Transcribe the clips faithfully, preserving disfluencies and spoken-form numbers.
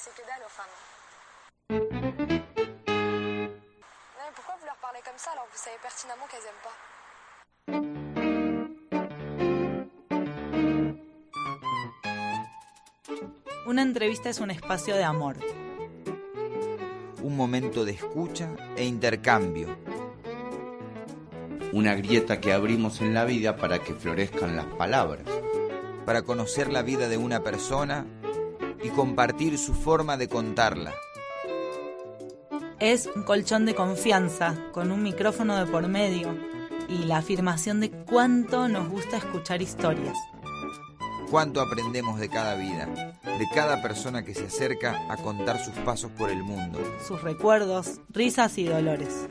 connaissez que dalle aux femmes. Non, mais pourquoi vous leur parlez comme ça alors que vous savez pertinemment qu'elles aiment pas? Una entrevista es un espacio de amor. Un momento de escucha e intercambio. Una grieta que abrimos en la vida para que florezcan las palabras. Para conocer la vida de una persona y compartir su forma de contarla. Es un colchón de confianza, con un micrófono de por medio y la afirmación de cuánto nos gusta escuchar historias. Cuánto aprendemos de cada vida, de cada persona que se acerca a contar sus pasos por el mundo. Sus recuerdos, risas y dolores.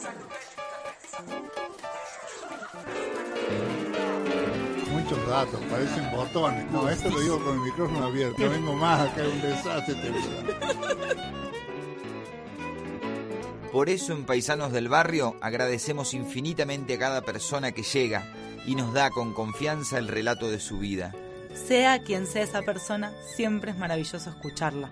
Muchos datos, parecen botones. No, esto lo digo con el micrófono abierto. No vengo más, acá es un desastre este video. Por eso en Paisanos del Barrio agradecemos infinitamente a cada persona que llega y nos da con confianza el relato de su vida. Sea quien sea esa persona, siempre es maravilloso escucharla.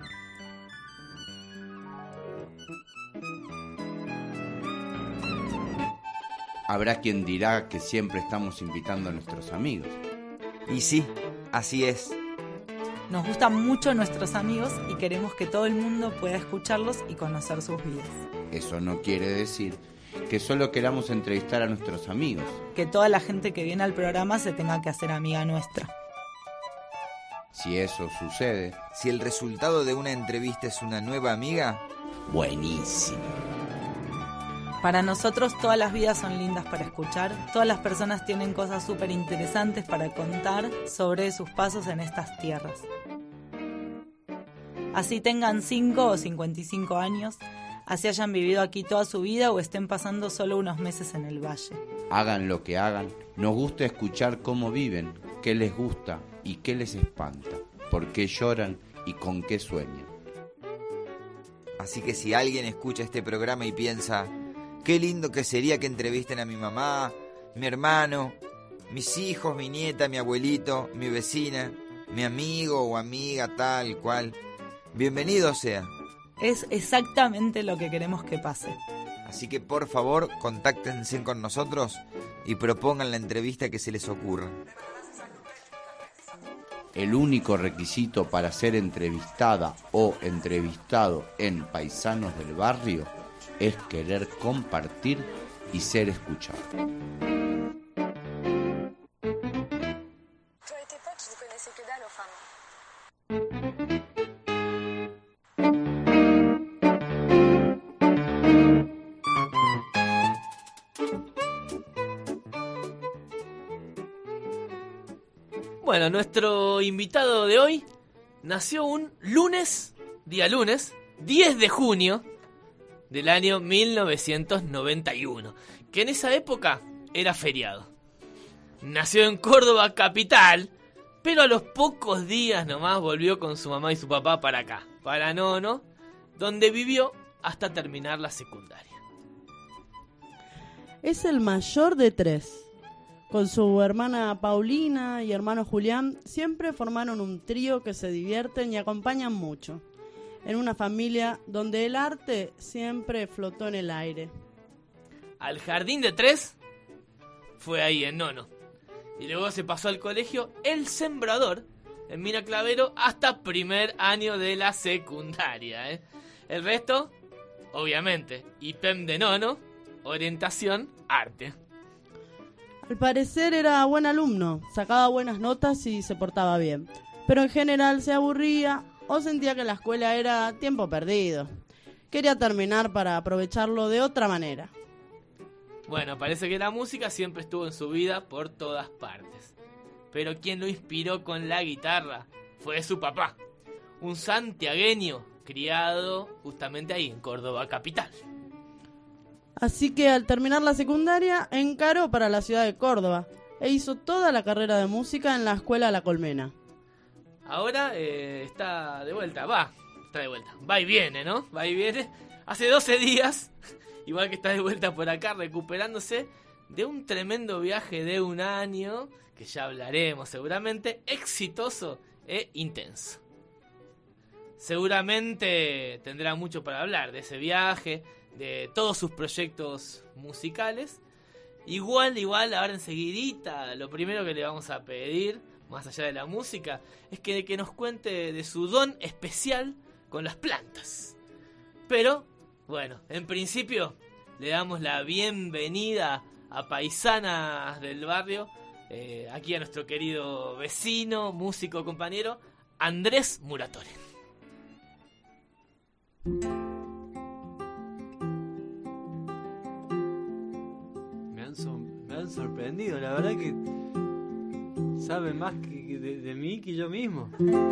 Habrá quien dirá que siempre estamos invitando a nuestros amigos. Y sí, así es. Nos gustan mucho nuestros amigos y queremos que todo el mundo pueda escucharlos y conocer sus vidas. Eso no quiere decir que solo queramos entrevistar a nuestros amigos. Que toda la gente que viene al programa se tenga que hacer amiga nuestra. Si eso sucede, si el resultado de una entrevista es una nueva amiga, buenísimo. Para nosotros todas las vidas son lindas para escuchar, todas las personas tienen cosas súper interesantes para contar sobre sus pasos en estas tierras. Así tengan cinco o cincuenta y cinco años, así hayan vivido aquí toda su vida o estén pasando solo unos meses en el valle. Hagan lo que hagan, nos gusta escuchar cómo viven, qué les gusta y qué les espanta, por qué lloran y con qué sueñan. Así que si alguien escucha este programa y piensa, qué lindo que sería que entrevisten a mi mamá, mi hermano, mis hijos, mi nieta, mi abuelito, mi vecina, mi amigo o amiga tal cual, bienvenido sea. Es exactamente lo que queremos que pase. Así que por favor, contáctense con nosotros y propongan la entrevista que se les ocurra. El único requisito para ser entrevistada o entrevistado en Paisanos del Barrio es querer compartir y ser escuchado. Bueno, nuestro invitado de hoy nació un lunes, día lunes, diez de junio del año mil novecientos noventa y uno, que en esa época era feriado. Nació en Córdoba capital, pero a los pocos días nomás volvió con su mamá y su papá para acá, para Nono, donde vivió hasta terminar la secundaria. Es el mayor de tres. Con su hermana Paulina y hermano Julián, siempre formaron un trío que se divierten y acompañan mucho. En una familia donde el arte siempre flotó en el aire. Al jardín de tres fue ahí en Nono. Y luego se pasó al colegio El Sembrador en Mina Clavero hasta primer año de la secundaria, ¿eh? El resto, obviamente, I P E M de Nono, orientación, arte. Al parecer era buen alumno, sacaba buenas notas y se portaba bien. Pero en general se aburría o sentía que la escuela era tiempo perdido. Quería terminar para aprovecharlo de otra manera. Bueno, parece que la música siempre estuvo en su vida por todas partes. Pero quien lo inspiró con la guitarra fue su papá, un santiagueño criado justamente ahí en Córdoba capital. Así que al terminar la secundaria encaró para la ciudad de Córdoba e hizo toda la carrera de música en la escuela La Colmena. Ahora eh, está de vuelta, va, está de vuelta, va y viene, ¿no? Va y viene. Hace doce días, igual que está de vuelta por acá, recuperándose de un tremendo viaje de un año, que ya hablaremos seguramente, exitoso e intenso. seguramente tendrá mucho para hablar de ese viaje, de todos sus proyectos musicales. Igual, igual, ahora enseguidita, lo primero que le vamos a pedir, más allá de la música, es que, que nos cuente de su don especial con las plantas. Pero, bueno, en principio le damos la bienvenida a Paisanas del Barrio, eh, aquí a nuestro querido vecino, músico, compañero, Andrés Muratore. Me han, so- me han sorprendido, la verdad que saben más que, que de, de mí que yo mismo.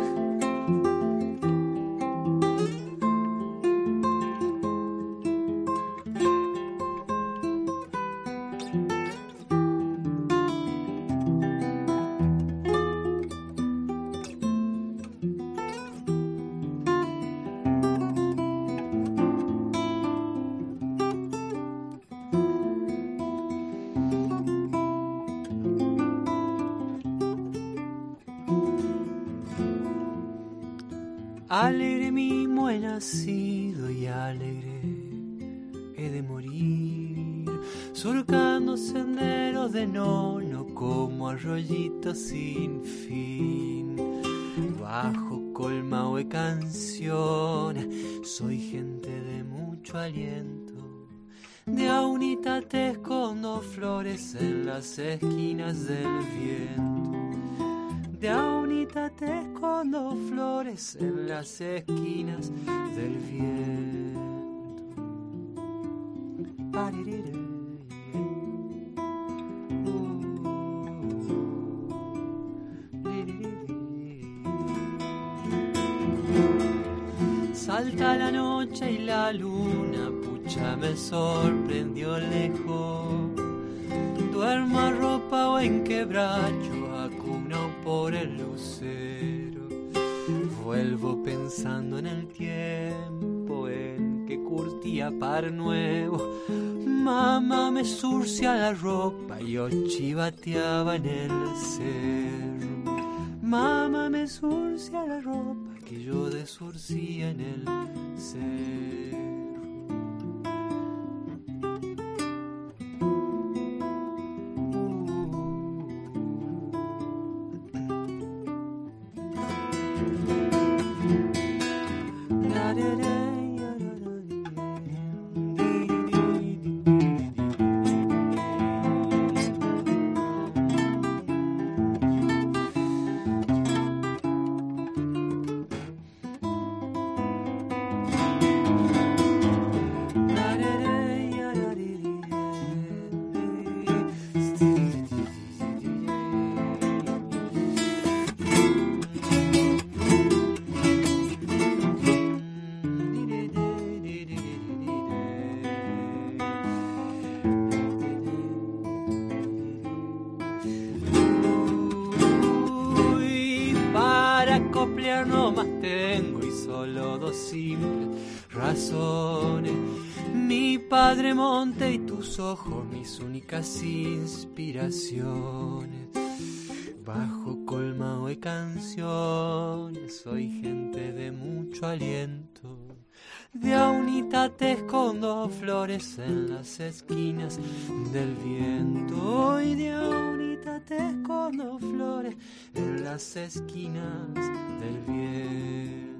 Alegre mismo he nacido y alegre he de morir, surcando senderos de nono como arroyitos sin fin. Bajo colmao de canciones, soy gente de mucho aliento. De aunita te escondo flores en las esquinas del viento. De aunita te escondo flores en las esquinas del viento. Paririre. Salta la noche y la luna, pucha, me sorprendió lejos. Duermo arropado en quebracho, acuno por el lucero. Vuelvo pensando en el tiempo en que curtía par nuevo. Mamá me surcia la ropa y yo chivateaba en el cerro. Mamá me surcia la ropa que yo desurcía en el cerro. No más tengo y solo dos simples razones: mi padre monte y tus ojos, mis únicas inspiraciones. Bajo colmao de canciones, soy gente de mucho aliento. De aunita te escondo flores en las esquinas del viento. Y de aunita te escondo flores en las esquinas del viento.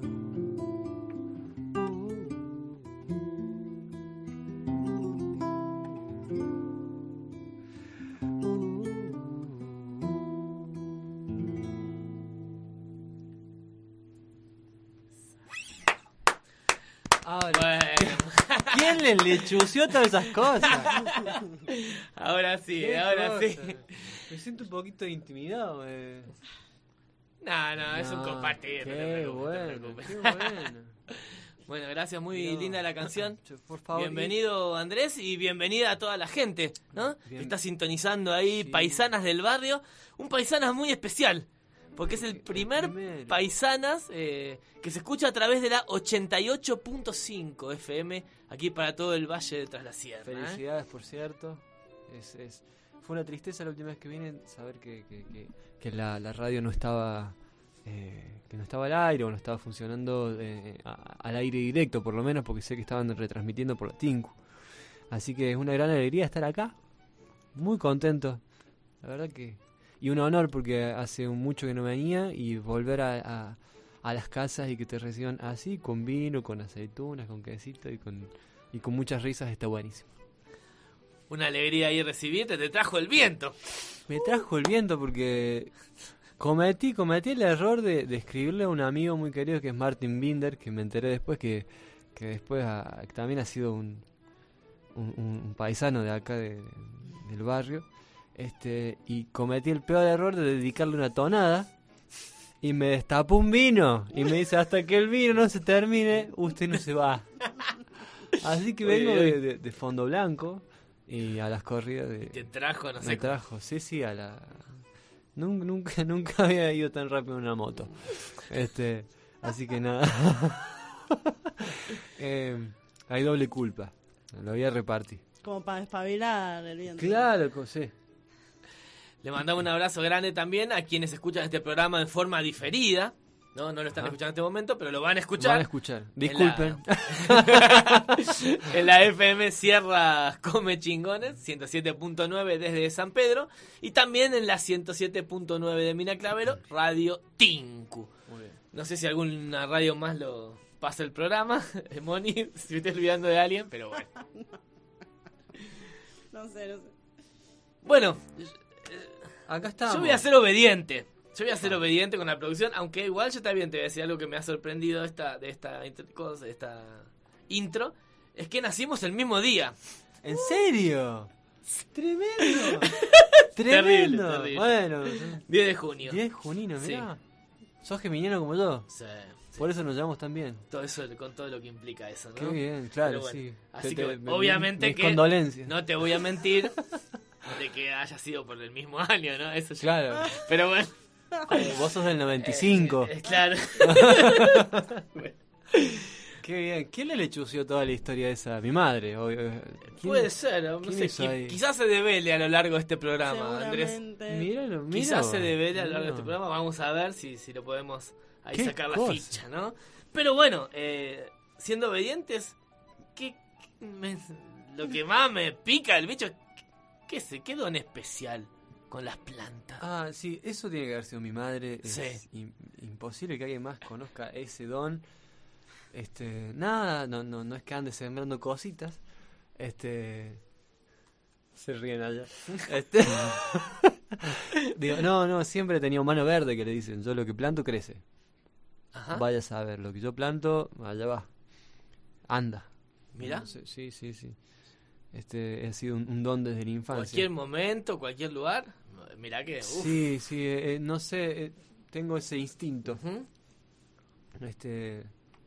Ahora, Bueno, ¿quién le lechució todas esas cosas? ahora sí, ¿Qué ahora cosa? sí. Me siento un poquito intimidado. Eh. No, no, es un No, compartir. no te Qué preocupes, no te bueno, preocupes. qué bueno. Bueno, gracias, muy Mirá. linda la canción. Por favor. Bienvenido Andrés y bienvenida a toda la gente, ¿no? Bien. Que está sintonizando ahí, Sí. Paisanas del Barrio. Un Paisanas muy especial, porque es el primer primero. Paisanas eh, que se escucha a través de la ochenta y ocho punto cinco F M, aquí para todo el Valle de Tras la Sierra. ¿eh? Felicidades, por cierto. Es, es, fue una tristeza la última vez que vine saber que, que, que, que la, la radio no estaba eh, que no estaba al aire o no estaba funcionando eh, a, al aire directo, por lo menos, porque sé que estaban retransmitiendo por la Tinku. Así que es una gran alegría estar acá, muy contento, la verdad que... Y un honor porque hace mucho que no venía y volver a, a, a las casas y que te reciban así, con vino, con aceitunas, con quesito y con, y con muchas risas, está buenísimo. Una alegría ahí recibirte, te trajo el viento. Me trajo el viento porque cometí cometí el error de, de escribirle a un amigo muy querido que es Martin Binder, que me enteré después que, que después ha, también ha sido un, un, un paisano de acá de, de, del barrio. Este, y cometí el peor error de dedicarle una tonada y me destapó un vino y me dice: hasta que el vino no se termine, usted no se va. Así que vengo de, de, de fondo blanco y a las corridas de... Te trajo, no sé. Me trajo, sí, sí, a la... Nunca, nunca, nunca había ido tan rápido en una moto. Este, así que nada. eh, hay doble culpa. Lo voy a repartir. Como para despabilar el viento. Claro, sí. Le mandamos un abrazo grande también a quienes escuchan este programa de forma diferida. No, no lo están Ajá. escuchando en este momento, pero lo van a escuchar. Van a escuchar. Disculpen. En la, en la F M Sierra Come Chingones, ciento siete punto nueve desde San Pedro. Y también en la ciento siete punto nueve de Mina Clavero, Radio Tinku. Muy bien. No sé si alguna radio más lo pasa el programa. Moni, si me estoy olvidando de alguien, pero bueno. No sé, no sé. Bueno, acá estamos. Yo voy a ser obediente. Yo voy a ser ah. obediente con la producción, aunque igual yo también te voy a decir algo que me ha sorprendido de esta, de esta, inter- cosa, de esta intro. Es que nacimos el mismo día. ¿En serio? ¡Tremendo! ¡Tremendo! Terrible, terrible. Bueno, diez de junio. diez de junio, mirá. Sí. ¿Sos geminiano como yo? Sí. Por eso nos llevamos tan bien. Todo eso, con todo lo que implica eso, ¿no? Qué bien, claro, bueno, sí. Así te, que, te, obviamente mis que... condolencias. No te voy a mentir de que haya sido por el mismo año, ¿no? Eso ya. Claro. Pero bueno. Eh, vos sos del noventa y cinco. Eh, eh, claro. Bueno. Qué bien. ¿Quién le lechució toda la historia esa? Mi madre. O, ¿quién, Puede ser, no sé. Qui- quizás se devele a lo largo de este programa, Andrés. Míralo, míralo. Quizás se devele a lo largo de este programa. Vamos a ver si, si lo podemos ahí sacar cosa? la ficha, ¿no? Pero bueno, eh, siendo obedientes, ¿qué, qué me, lo que más me pica el bicho, ¿qué sé? ¿Qué don especial con las plantas? Ah, sí, eso tiene que haber sido mi madre. Sí. Es in, imposible que alguien más conozca ese don. Este, nada, no, no, no es que ande sembrando cositas. Este, se ríen allá. Este, digo, no, no, siempre he tenido mano verde, que le dicen. Yo lo que planto crece. Ajá. Vaya a saber, lo que yo planto, allá va. Anda. Mira. No sé, sí, sí, sí. Este ha sido un, un don desde la infancia. Cualquier momento, cualquier lugar. Mirá que. Uf. Sí, sí, eh, no sé, eh, tengo ese instinto. Uh-huh. Este.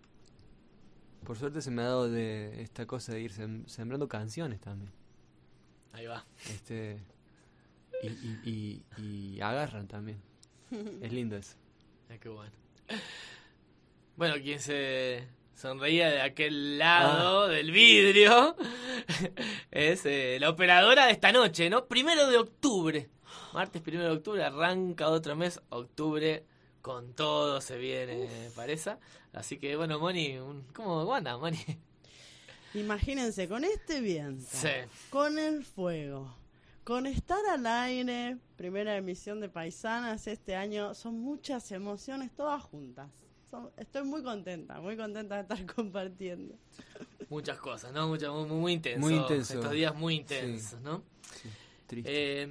Por suerte se me ha dado de esta cosa de ir sem- sembrando canciones también. Ahí va. Este. Y, y, y, y agarran también. Es lindo eso. Ah, qué bueno. Bueno, quien se sonreía de aquel lado ah. del vidrio es eh, la operadora de esta noche, ¿no? Primero de octubre. Martes primero de octubre, arranca otro mes. Octubre con todo se viene, parece. Así que, bueno, Moni, un, ¿cómo anda, Moni? Imagínense, con este viento, sí. con el fuego, con estar al aire, primera emisión de Paisanas este año, son muchas emociones todas juntas. Son, estoy muy contenta, muy contenta de estar compartiendo. Muchas cosas, ¿no? Mucha, muy, muy intenso. Muy intenso. Estos días muy intensos, sí. ¿no? Sí, triste. Eh,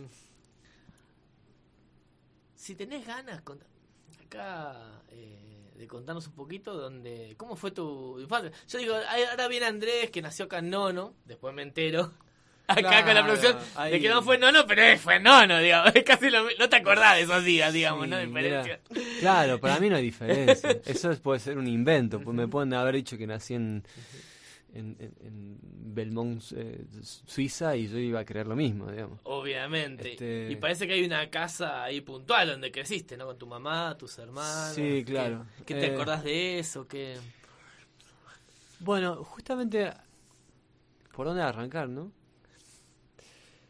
si tenés ganas, cont- acá... Eh, de contarnos un poquito donde cómo fue tu infancia. Yo digo, ahora viene Andrés, que nació acá en Nono, después me entero, acá claro, con la producción, ahí. de que no fue Nono, pero fue Nono, digamos, es casi lo, no te acordás de esos días, digamos, sí, ¿no? Diferencia. Mira, claro, para mí no hay diferencia, eso puede ser un invento, pues me pueden haber dicho que nací en, en, en, en Belmont, eh, Suiza, y yo iba a creer lo mismo, digamos. Obviamente. Este... Y parece que hay una casa ahí puntual donde creciste, ¿no? Con tu mamá, tus hermanos. Sí, claro. ¿Qué, qué te eh... acordás de eso? ¿Qué... Bueno, justamente, ¿por dónde arrancar, no?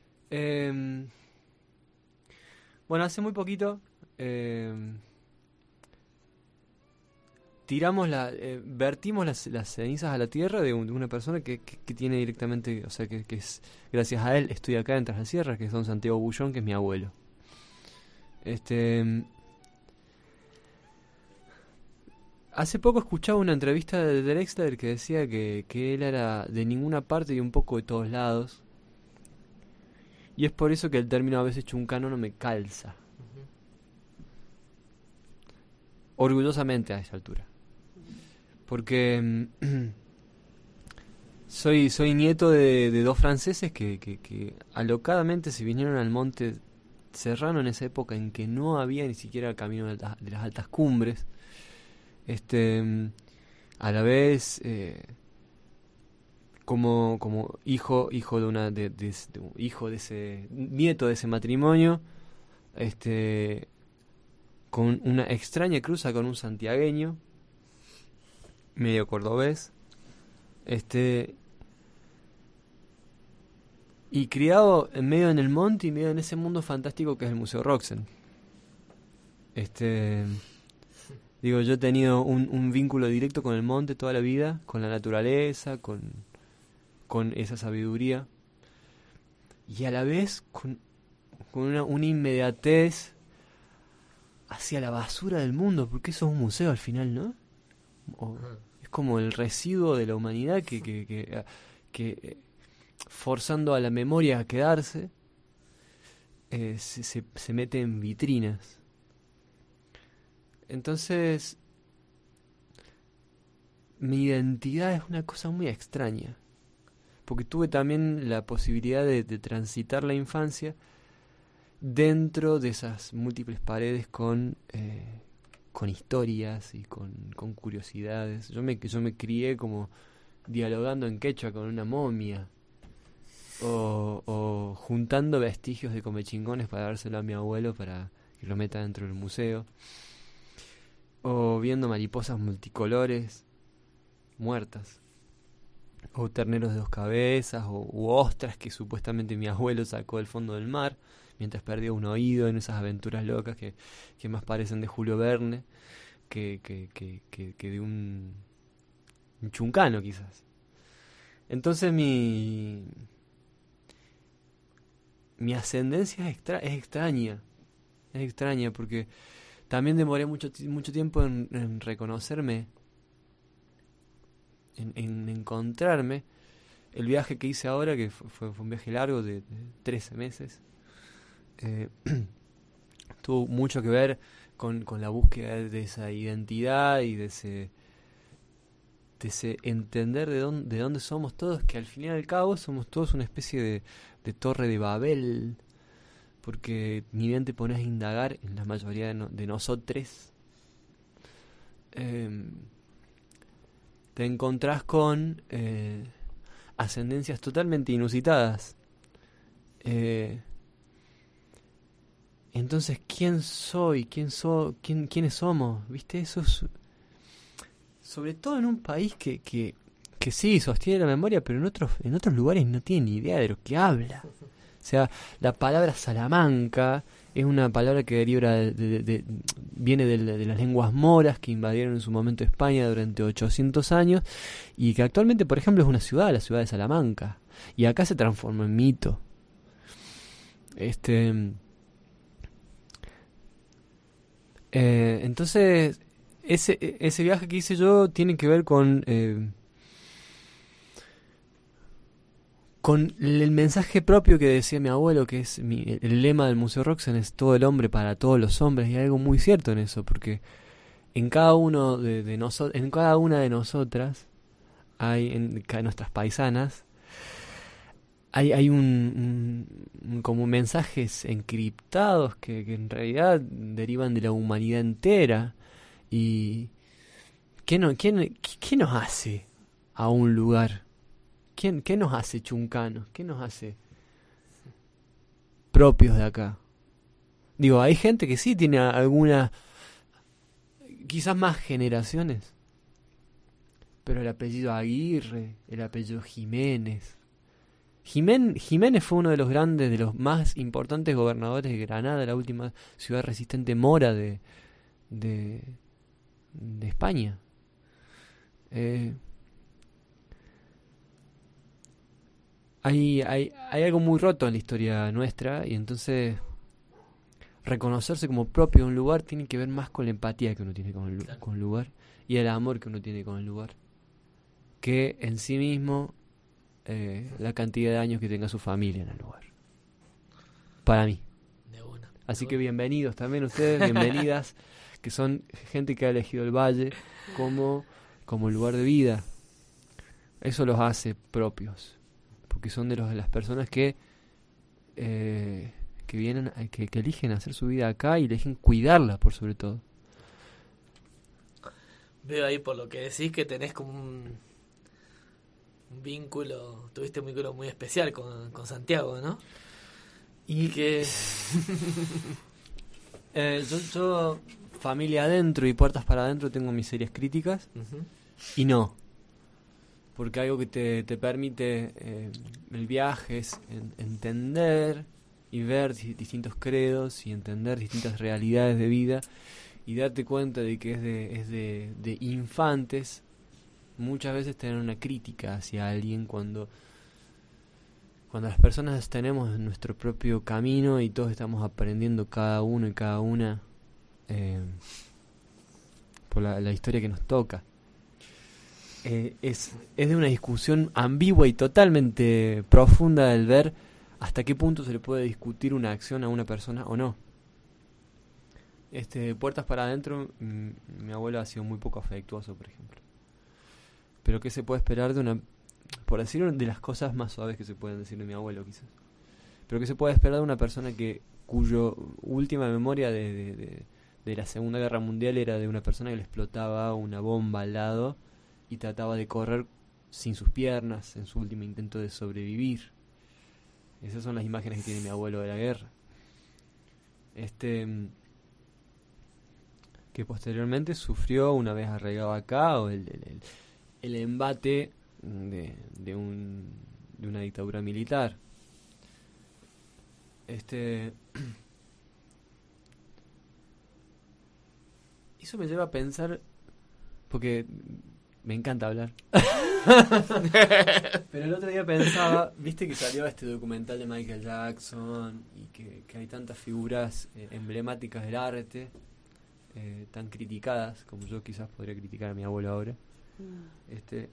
Eh... Bueno, hace muy poquito, eh... tiramos la, eh, vertimos las, las cenizas a la tierra de, un, de una persona que, que, que tiene directamente, o sea, que, que es, gracias a él estoy acá en Tras las Sierras, que es don Santiago Bullón, que es mi abuelo. Este... Hace poco escuchaba una entrevista de Drexler que decía que, que él era de ninguna parte y un poco de todos lados. Y es por eso que el término a veces chuncano no me calza. Uh-huh. Orgullosamente a esa altura. Porque soy soy nieto de, de dos franceses que, que, que alocadamente se vinieron al monte Serrano en esa época en que no había ni siquiera el camino de, alta, de las altas cumbres. Este, a la vez, eh, como como hijo hijo de una de, de, de hijo de ese nieto de ese matrimonio, este, con una extraña cruza con un santiagueño, medio cordobés, este, y criado en medio en el monte y medio en ese mundo fantástico que es el Museo Roxen. Este, digo, yo he tenido un, un vínculo directo con el monte toda la vida, con la naturaleza, con, con esa sabiduría, y a la vez con, con una, una inmediatez hacia la basura del mundo, porque eso es un museo al final, ¿no? O, es como el residuo de la humanidad que, que, que, que forzando a la memoria a quedarse, eh, se, se, se mete en vitrinas. Entonces, mi identidad es una cosa muy extraña, porque tuve también la posibilidad de, de transitar la infancia dentro de esas múltiples paredes con, eh, con historias y con, con curiosidades. Yo me, yo me crié como dialogando en quechua con una momia, o, o juntando vestigios de comechingones para dárselo a mi abuelo para que lo meta dentro del museo, o viendo mariposas multicolores muertas, o terneros de dos cabezas, o u ostras que supuestamente mi abuelo sacó del fondo del mar mientras perdía un oído en esas aventuras locas que, que más parecen de Julio Verne que, que, que, que, que de un, un chuncano quizás. Entonces mi mi ascendencia es, extra, es extraña es extraña porque también demoré mucho mucho tiempo en, en reconocerme, en, en encontrarme. El viaje que hice ahora, que fue, fue, fue un viaje largo de, de trece meses, eh, tuvo mucho que ver con, con la búsqueda de esa identidad y de ese, de ese entender de dónde, de dónde somos todos, que al fin y al cabo somos todos una especie de, de torre de Babel, porque ni bien te pones a indagar en la mayoría de, no, de nosotros, eh, te encontrás con eh, ascendencias totalmente inusitadas. Eh, entonces, ¿quién soy? ¿Quién soy? ¿Quién, ¿Quiénes somos? ¿Viste? Eso es, sobre todo en un país que, que, que sí sostiene la memoria, pero en otros, en otros lugares no tiene ni idea de lo que habla. O sea, la palabra Salamanca es una palabra que deriva de, de, de, viene de, de las lenguas moras que invadieron en su momento España durante ochocientos años, y que actualmente, por ejemplo, es una ciudad, la ciudad de Salamanca, y acá se transformó en mito. Este, eh, entonces, ese ese viaje que hice yo tiene que ver con eh, con el mensaje propio que decía mi abuelo, que es mi, el lema del Museo Roxen es todo el hombre para todos los hombres, y hay algo muy cierto en eso, porque en cada uno de, de nosotros, en cada una de nosotras, hay en cada nuestras paisanas, hay hay un, un como mensajes encriptados que, que en realidad derivan de la humanidad entera. Y ¿qué no, quién, qué nos hace a un lugar? ¿Quién, ¿Qué nos hace chuncanos? ¿Qué nos hace propios de acá? Digo, hay gente que sí tiene alguna, quizás más generaciones, pero el apellido Aguirre, el apellido Jiménez. Jimén, Jiménez fue uno de los grandes, de los más importantes gobernadores de Granada, la última ciudad resistente mora de, de, de España. Eh, hay, hay, hay algo muy roto en la historia nuestra, y entonces reconocerse como propio de un lugar tiene que ver más con la empatía que uno tiene con el, con el lugar, y el amor que uno tiene con el lugar, que en sí mismo eh, la cantidad de años que tenga su familia en el lugar. Para mí. De una, de Así una. que bienvenidos también ustedes, bienvenidas, que son gente que ha elegido el valle como, como lugar de vida. Eso los hace propios, porque son de, los, de las personas que eh, que vienen, que, que eligen hacer su vida acá y eligen cuidarla por sobre todo. Veo ahí por lo que decís que tenés como un, un vínculo, tuviste un vínculo muy especial con, con Santiago, ¿no? Y que eh, yo, yo, familia adentro y puertas para adentro, tengo mis serias críticas. Uh-huh. Y no, porque algo que te, te permite eh, el viaje es en, entender y ver di- distintos credos y entender distintas realidades de vida y darte cuenta de que es de, es de, de infantes muchas veces tener una crítica hacia alguien cuando cuando las personas tenemos nuestro propio camino y todos estamos aprendiendo cada uno y cada una eh, por la, la historia que nos toca. Eh, es, es de una discusión ambigua y totalmente profunda del ver hasta qué punto se le puede discutir una acción a una persona o no. Este, puertas para adentro, m- mi abuelo ha sido muy poco afectuoso, por ejemplo. Pero ¿qué se puede esperar de una, por decir de las cosas más suaves que se pueden decir de mi abuelo quizás? Pero ¿qué se puede esperar de una persona que cuyo última memoria de, de, de, de la Segunda Guerra Mundial era de una persona que le explotaba una bomba al lado y trataba de correr sin sus piernas en su último intento de sobrevivir? Esas son las imágenes que tiene mi abuelo de la guerra. Este, que posteriormente sufrió, una vez arraigado acá, o el, el, el, el embate de, de, un, de una dictadura militar. Este, eso me lleva a pensar, porque me encanta hablar. Pero el otro día pensaba, viste que salió este documental de Michael Jackson y que, que hay tantas figuras eh, emblemáticas del arte, eh, tan criticadas, como yo quizás podría criticar a mi abuelo ahora. Mm. Este,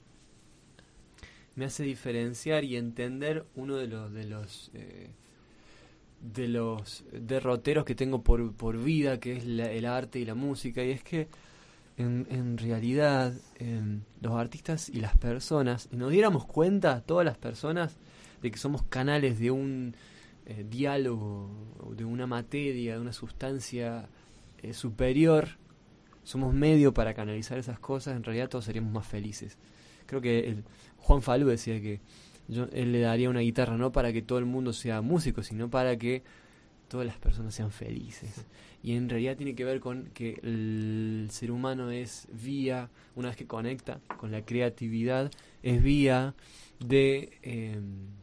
me hace diferenciar y entender uno de los de los eh, de los derroteros que tengo por, por vida, que es la, el arte y la música, y es que En, en realidad, eh, los artistas y las personas, nos diéramos cuenta, todas las personas, de que somos canales de un eh, diálogo, de una materia, de una sustancia eh, superior, somos medio para canalizar esas cosas, en realidad todos seríamos más felices. Creo que el, Juan Falú decía que yo, él le daría una guitarra no para que todo el mundo sea músico, sino para que todas las personas sean felices. Y en realidad tiene que ver con que el ser humano es vía, una vez que conecta con la creatividad, es vía de eh,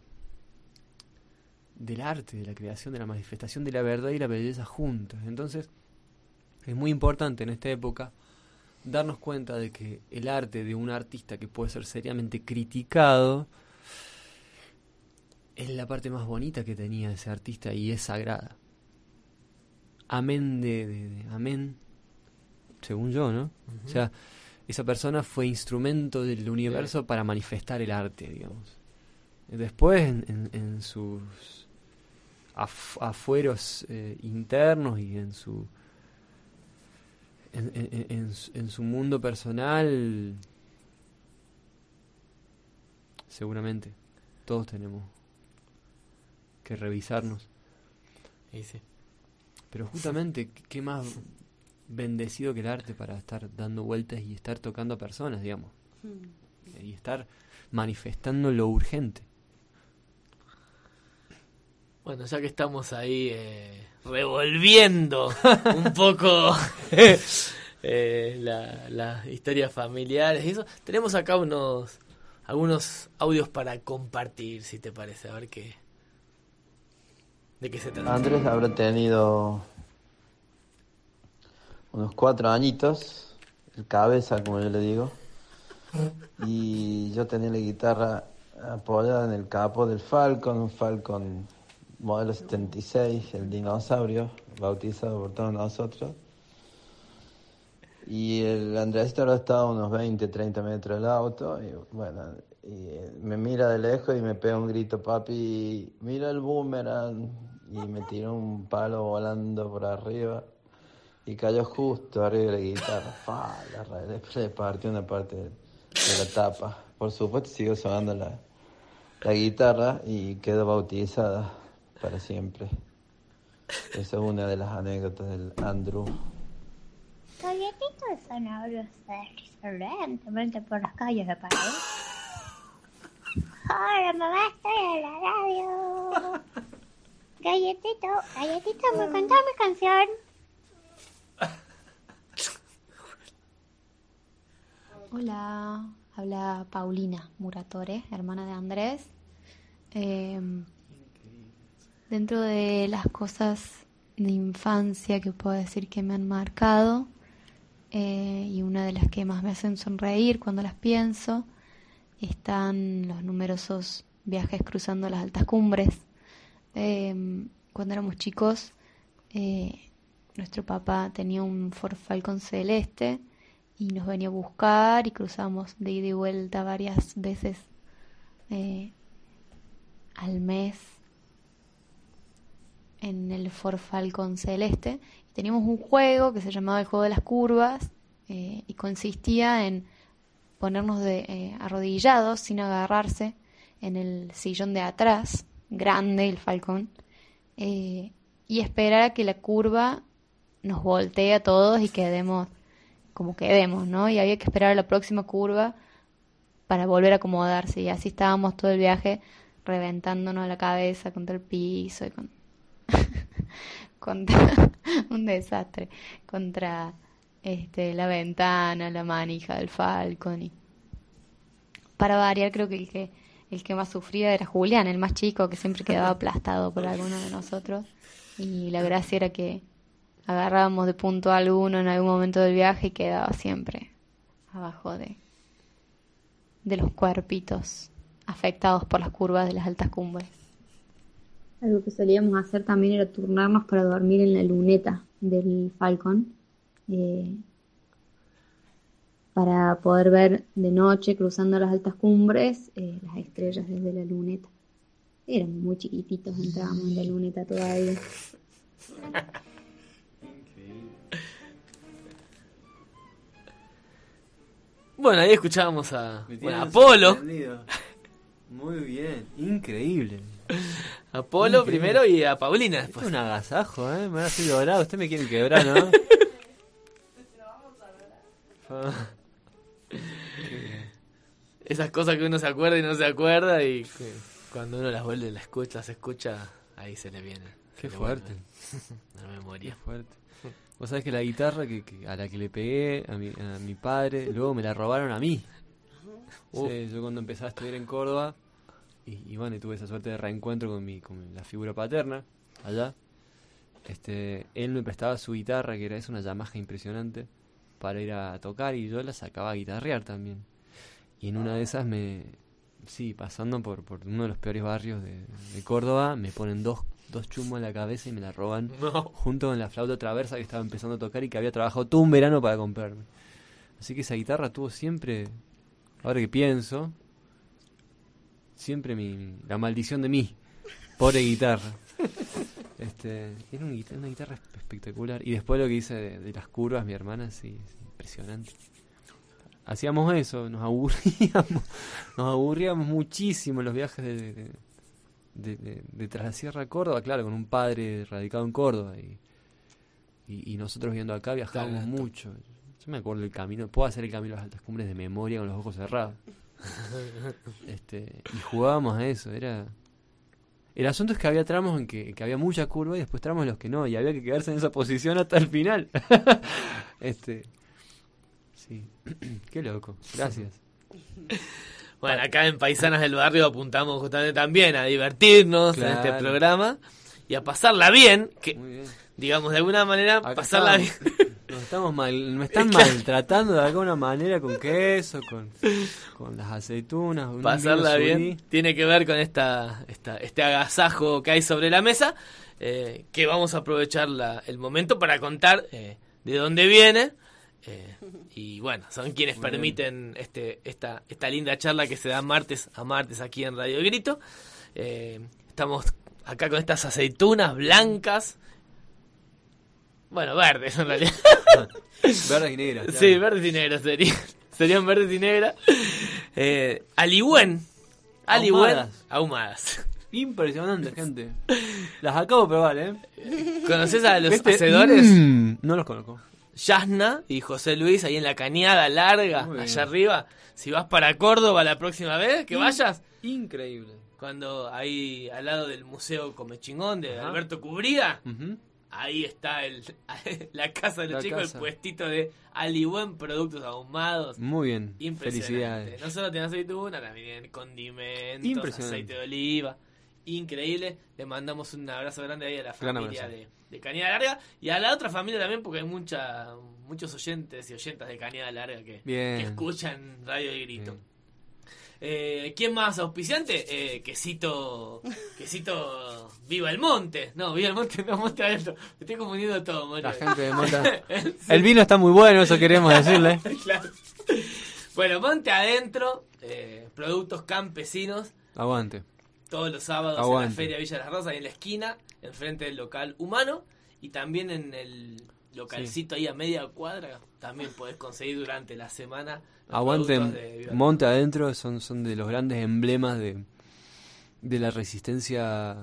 del arte, de la creación, de la manifestación de la verdad y la belleza juntas. Entonces es muy importante en esta época darnos cuenta de que el arte de un artista que puede ser seriamente criticado es la parte más bonita que tenía ese artista y es sagrada. Amén de, de, de amén, según yo, ¿no? Uh-huh. O sea, esa persona fue instrumento del universo sí. para manifestar el arte, digamos. Después, en, en, en sus af- afueros eh, internos y en su en, en, en, en su mundo personal, seguramente todos tenemos que revisarnos. Sí, sí. Pero justamente, ¿qué más bendecido que el arte para estar dando vueltas y estar tocando a personas, digamos? Mm. Y estar manifestando lo urgente. Bueno, ya que estamos ahí eh, revolviendo un poco eh, la, las historias familiares y eso, tenemos acá unos algunos audios para compartir, si te parece, a ver qué... ¿De qué se trata? Andrés habrá tenido unos cuatro añitos, el cabeza, como yo le digo. y yo tenía la guitarra apoyada en el capó del Falcon, un Falcon modelo setenta y seis, el dinosaurio, bautizado por todos nosotros. Y el Andresito ahora estaba a unos veinte, treinta metros del auto, y bueno, y me mira de lejos y me pega un grito: papi, mira el boomerang, y me tiró un palo volando por arriba, y cayó justo arriba de la guitarra. ¡Fah! La red le partió una parte de, de la tapa. Por supuesto siguió sonando la, la guitarra y quedó bautizada para siempre. Esa es una de las anécdotas del Andrew. Galletito de zanahoria se excelentemente por las calles de París. Hola mamá, estoy en la radio. Galletito, galletito, ¿me contás mi canción? Hola, habla Paulina Muratore, hermana de Andrés. Eh, dentro de las cosas de infancia que puedo decir que me han marcado, eh, y una de las que más me hacen sonreír cuando las pienso, están los numerosos viajes cruzando las altas cumbres. Eh, cuando éramos chicos, eh, nuestro papá tenía un Ford Falcon celeste y nos venía a buscar y cruzamos de ida y vuelta varias veces eh, al mes en el Ford Falcon celeste. Y teníamos un juego que se llamaba el juego de las curvas, eh, y consistía en ponernos de eh, arrodillados sin agarrarse en el sillón de atrás, grande el Falcon, eh, y esperar a que la curva nos voltee a todos y quedemos como quedemos, ¿no? Y había que esperar a la próxima curva para volver a acomodarse, y así estábamos todo el viaje reventándonos la cabeza contra el piso y con contra un desastre, contra este la ventana, la manija del Falcon. Y para variar, creo que el que el que más sufría era Julián, el más chico, que siempre quedaba aplastado por alguno de nosotros, y la gracia era que agarrábamos de punto alguno en algún momento del viaje y quedaba siempre abajo de de los cuerpitos afectados por las curvas de las altas cumbres. Algo que solíamos hacer también era turnarnos para dormir en la luneta del Falcon, eh, para poder ver de noche, cruzando las altas cumbres, eh, las estrellas desde la luneta. Éramos muy chiquititos, entrábamos en la luneta todavía. Bueno, ahí escuchábamos a bueno, Apolo. Muy bien, increíble. Apolo increíble. Primero y a Paulina después. Es un agasajo, ¿eh? Me van a hacer llorar. Usted me quiere quebrar, ¿no? Esas cosas que uno se acuerda y no se acuerda, y cuando uno las vuelve, las escucha, las escucha, ahí se le viene. Qué fuerte. La memoria. Qué fuerte. Vos sabés que la guitarra que, que a la que le pegué a mi, a mi padre, luego me la robaron a mí. Uh. Sí, yo cuando empecé a estudiar en Córdoba, y, y bueno, y tuve esa suerte de reencuentro con mi con la figura paterna allá, este él me prestaba su guitarra, que era es una Yamaha impresionante, para ir a tocar, y yo la sacaba a guitarrear también. Y en una de esas me... Sí, pasando por, por uno de los peores barrios de, de Córdoba, me ponen dos, dos chumos en la cabeza y me la roban, no, junto con la flauta traversa que estaba empezando a tocar y que había trabajado todo un verano para comprarme. Así que esa guitarra tuvo siempre, ahora que pienso, siempre mi, la maldición de mí. Pobre guitarra. Este, era un, una guitarra espectacular. Y después lo que hice de, de las curvas, mi hermana, sí, es impresionante. Hacíamos eso, nos aburríamos, nos aburríamos muchísimo en los viajes de, de, de, de, de tras la Sierra a Córdoba, claro, con un padre radicado en Córdoba, y, y, y nosotros viendo acá viajábamos Talento. mucho. Yo me acuerdo del camino, puedo hacer el camino a las altas cumbres de memoria con los ojos cerrados. este Y jugábamos a eso, era... El asunto es que había tramos en que, que había mucha curva y después tramos en los que no, y había que quedarse en esa posición hasta el final. este... Sí, qué loco, gracias. Bueno, acá en Paisanas del Barrio apuntamos justamente también a divertirnos, claro, en este programa y a pasarla bien, que bien. digamos de alguna manera acá pasarla estamos. bien. Nos estamos mal, me están maltratando de alguna manera con queso, con, con las aceitunas. Un Pasarla vino bien surí. tiene que ver con esta, esta este agasajo que hay sobre la mesa, eh, que vamos a aprovechar la, el momento para contar eh, de dónde viene. Eh, y bueno, son quienes Muy permiten este esta esta linda charla que se da martes a martes aquí en Radio El Grito. Eh, estamos acá con estas aceitunas blancas. Bueno, verdes en realidad. Verdes y negras. Claro. Sí, verdes y negras serían. Serían verdes y negras. Eh, Aligüen. Aligüen. Ahumadas. Ahumadas. Impresionante, gente. Las acabo de probar, ¿eh? ¿Conoces a los Este- hacedores? Mm, no los conozco. Yasna y José Luis ahí en la cañada larga, Muy bien. allá arriba. Si vas para Córdoba la próxima vez, que In- vayas. Increíble. Cuando ahí al lado del Museo Comechingón de Ajá. Alberto Cubrida, Ujú. ahí está el la casa de los La chicos, casa. el puestito de Aligüen Productos Ahumados. Muy bien. Impresionante. Felicidades. No solo tiene aceituna, también condimentos, Impresionante. aceite de oliva. Increíble. Le mandamos un abrazo grande ahí a la Gran familia abrazo. de, de Cañada Larga y a la otra familia también, porque hay mucha, muchos oyentes y oyentas de Cañada Larga que, Bien. que escuchan Radio El Grito. Bien. Eh, ¿Quién más auspiciante? Eh, quesito, quesito Viva el Monte. No, Viva el Monte, no, Monte Adentro. Me estoy confundiendo todo, Mario. La gente de Monta. Sí. El vino está muy bueno, eso queremos decirle. Claro. Bueno, Monte Adentro, eh, productos campesinos, Aguante. todos los sábados Aguante. en la Feria Villa Las Rosas, ahí en la esquina, enfrente del local humano, y también en el localcito ahí a media cuadra, también podés conseguir durante la semana los Aguante. productos de Viva el Monte Adentro son, son de los grandes emblemas de, de la resistencia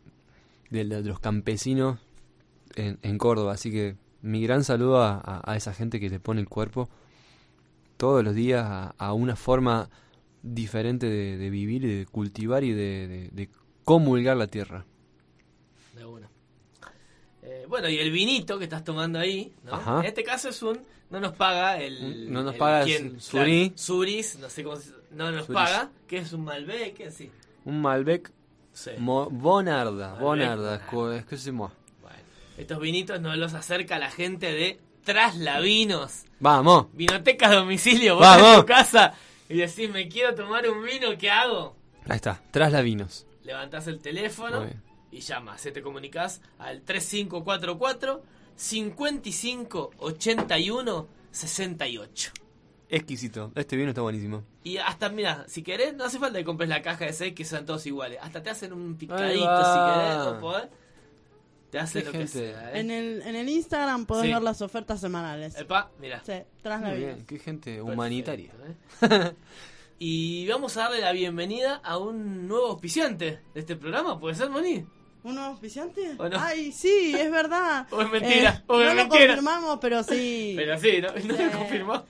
de, la- de los campesinos en, en Córdoba. Así que mi gran saludo a, a- a esa gente que le pone el cuerpo todos los días a, a una forma diferente de, de vivir y de cultivar y de, de, de comulgar la tierra. De una. Eh, bueno, y el vinito que estás tomando ahí, ¿no? Ajá. En este caso es un... No nos paga el... Un- no nos el- paga ¿quién? el Surí. Claro, Suris, no sé cómo se... No nos Suris. paga, que es un Malbec, así. Un Malbec Sí. Mo- Bonarda. Malbec Bonarda. Bonarda. Excusez-moi. Bueno, estos vinitos nos los acerca la gente de Traslavinos. Vamos. Vinoteca a domicilio, vos Vamos. en tu casa y decís, me quiero tomar un vino, ¿qué hago? Ahí está. Tras la vinos. Levantás el teléfono Muy bien. y llamas, se te comunicás al tres cinco cuatro cuatro, cinco cinco, ocho uno, seis ocho. Exquisito. Este vino está buenísimo. Y hasta, mira, si querés, no hace falta que compres la caja de seis que sean todos iguales. Hasta te hacen un Ahí picadito va. si querés, o podés. Te hacen Qué lo que gente. sea. ¿eh? En el, en el Instagram podés Sí. ver las ofertas semanales. Epa, mira. Sí, tras la Muy vida. bien. Qué gente humanitaria. Perfecto, ¿eh? Y vamos a darle la bienvenida a un nuevo auspiciante de este programa, ¿puede ser, Moni? ¿Un nuevo auspiciante? ¿O no? Ay, sí, es verdad. O es mentira, Eh, o es no mentira. lo confirmamos, pero sí. Pero sí, ¿no? ¿No Sí. lo confirmó?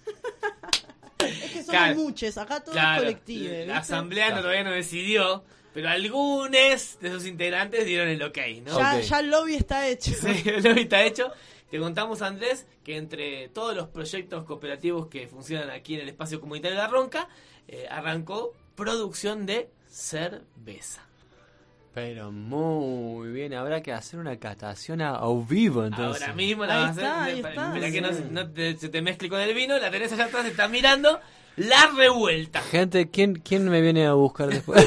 Es que somos Claro. muchos, acá todo Claro, es colectivo. la ¿viste? asamblea no, todavía no decidió, pero algunos de sus integrantes dieron el ok, ¿no? Ya, Ok. ya el lobby está hecho. Sí, el lobby está hecho. Te contamos, Andrés, que entre todos los proyectos cooperativos que funcionan aquí en el espacio comunitario de La Ronca, eh, arrancó producción de cerveza. Pero muy bien. Habrá que hacer una catación a, a vivo entonces. Ahora mismo la Ahí vas a hacer. está, ahí Mira está, que sí. no, se- no te, se te mezcle con el vino, la tenés allá atrás, te está mirando. La revuelta. Gente, ¿quién, ¿quién me viene a buscar después?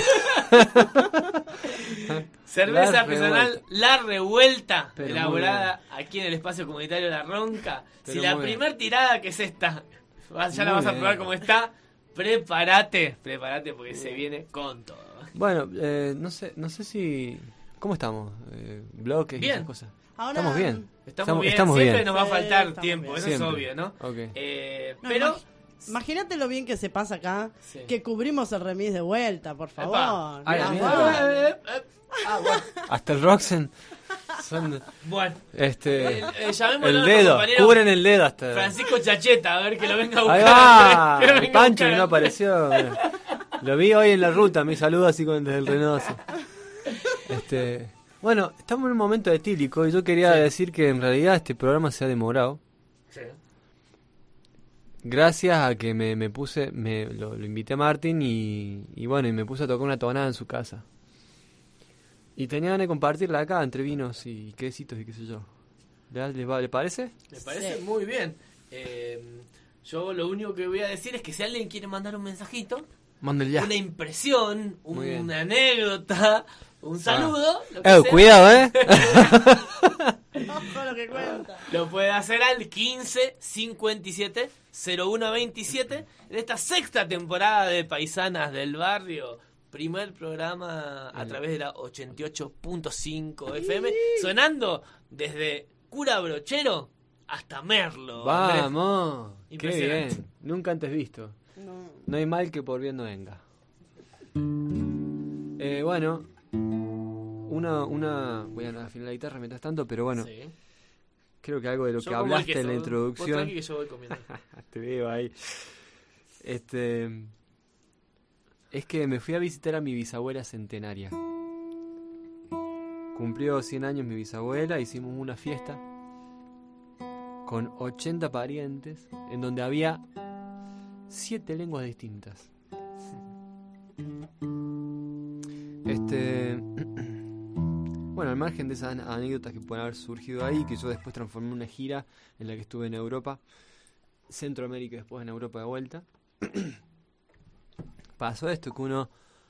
Cerveza La artesanal Revuelta. La Revuelta, Pero muy elaborada aquí en el espacio comunitario La Ronca. Pero Si la muy bien. primer tirada que es esta, vas- ya la Muy vas a bien. probar como está, prepárate, prepárate porque se viene con todo. Bueno, eh, no sé no sé si... ¿Cómo estamos? Eh, bloques y Bien. esas cosas. Ahora, Estamos bien. Estamos, bien, estamos siempre bien. nos va a Sí, faltar estamos tiempo, bien. eso Siempre. es obvio, ¿no? Ok. Eh, No, pero... imag- Imagínate lo bien que se pasa acá, Sí. que cubrimos el remis de vuelta, por favor. Epa. Ay, Más mira. vale. Eh, eh, eh. Ah, bueno. Hasta el Roxen son... Bueno, Este... eh, eh, llamémoslo el a nuestro dedo. compañero Cubren el dedo hasta... Francisco Chacheta, a ver que lo venga a Ahí buscar. va. que lo El venga a Pancho buscar. que no apareció. Lo vi hoy en la ruta. Me saluda así con desde el Reynoso. Este... Bueno, estamos en un momento etílico y yo quería Sí. decir que en realidad este programa se ha demorado. Sí. Gracias a que me, me puse, me, lo, lo invité a Martín y, y bueno, y me puse a tocar una tonada en su casa. Y tenía ganas de compartirla acá entre vinos y quesitos y qué sé yo. ¿Le, le, va- ¿le parece? Me parece Sí. muy bien. Eh, yo lo único que voy a decir es que si alguien quiere mandar un mensajito, Mándale ya. una impresión, Muy bien. una anécdota, un saludo, lo que Eh, sea, cuidado, ¿eh? Ojo lo que cuenta. lo puede hacer al quince cincuenta y siete cero uno veintisiete de esta sexta temporada de Paisanas del Barrio. Primer programa a través de la ochenta y ocho punto cinco F M, sonando desde Cura Brochero hasta Merlo. Andrés. Vamos. Qué Impresionante. bien. Nunca antes visto. No. No hay mal que por bien no venga. Eh, bueno, una, una... Voy a afinar la guitarra mientras tanto, pero bueno, Sí. creo que algo de lo Yo que como el hablaste en queso, la vos introducción... tranqui que yo voy comiendo. Te veo ahí. Este... Es que me fui a visitar a mi bisabuela centenaria. Cumplió cien años mi bisabuela, hicimos una fiesta con ochenta parientes, en donde había siete lenguas distintas. Este... Bueno, al margen de esas an- anécdotas que pueden haber surgido ahí, que yo después transformé en una gira en la que estuve en Europa, Centroamérica y después en Europa de vuelta, pasó esto, que uno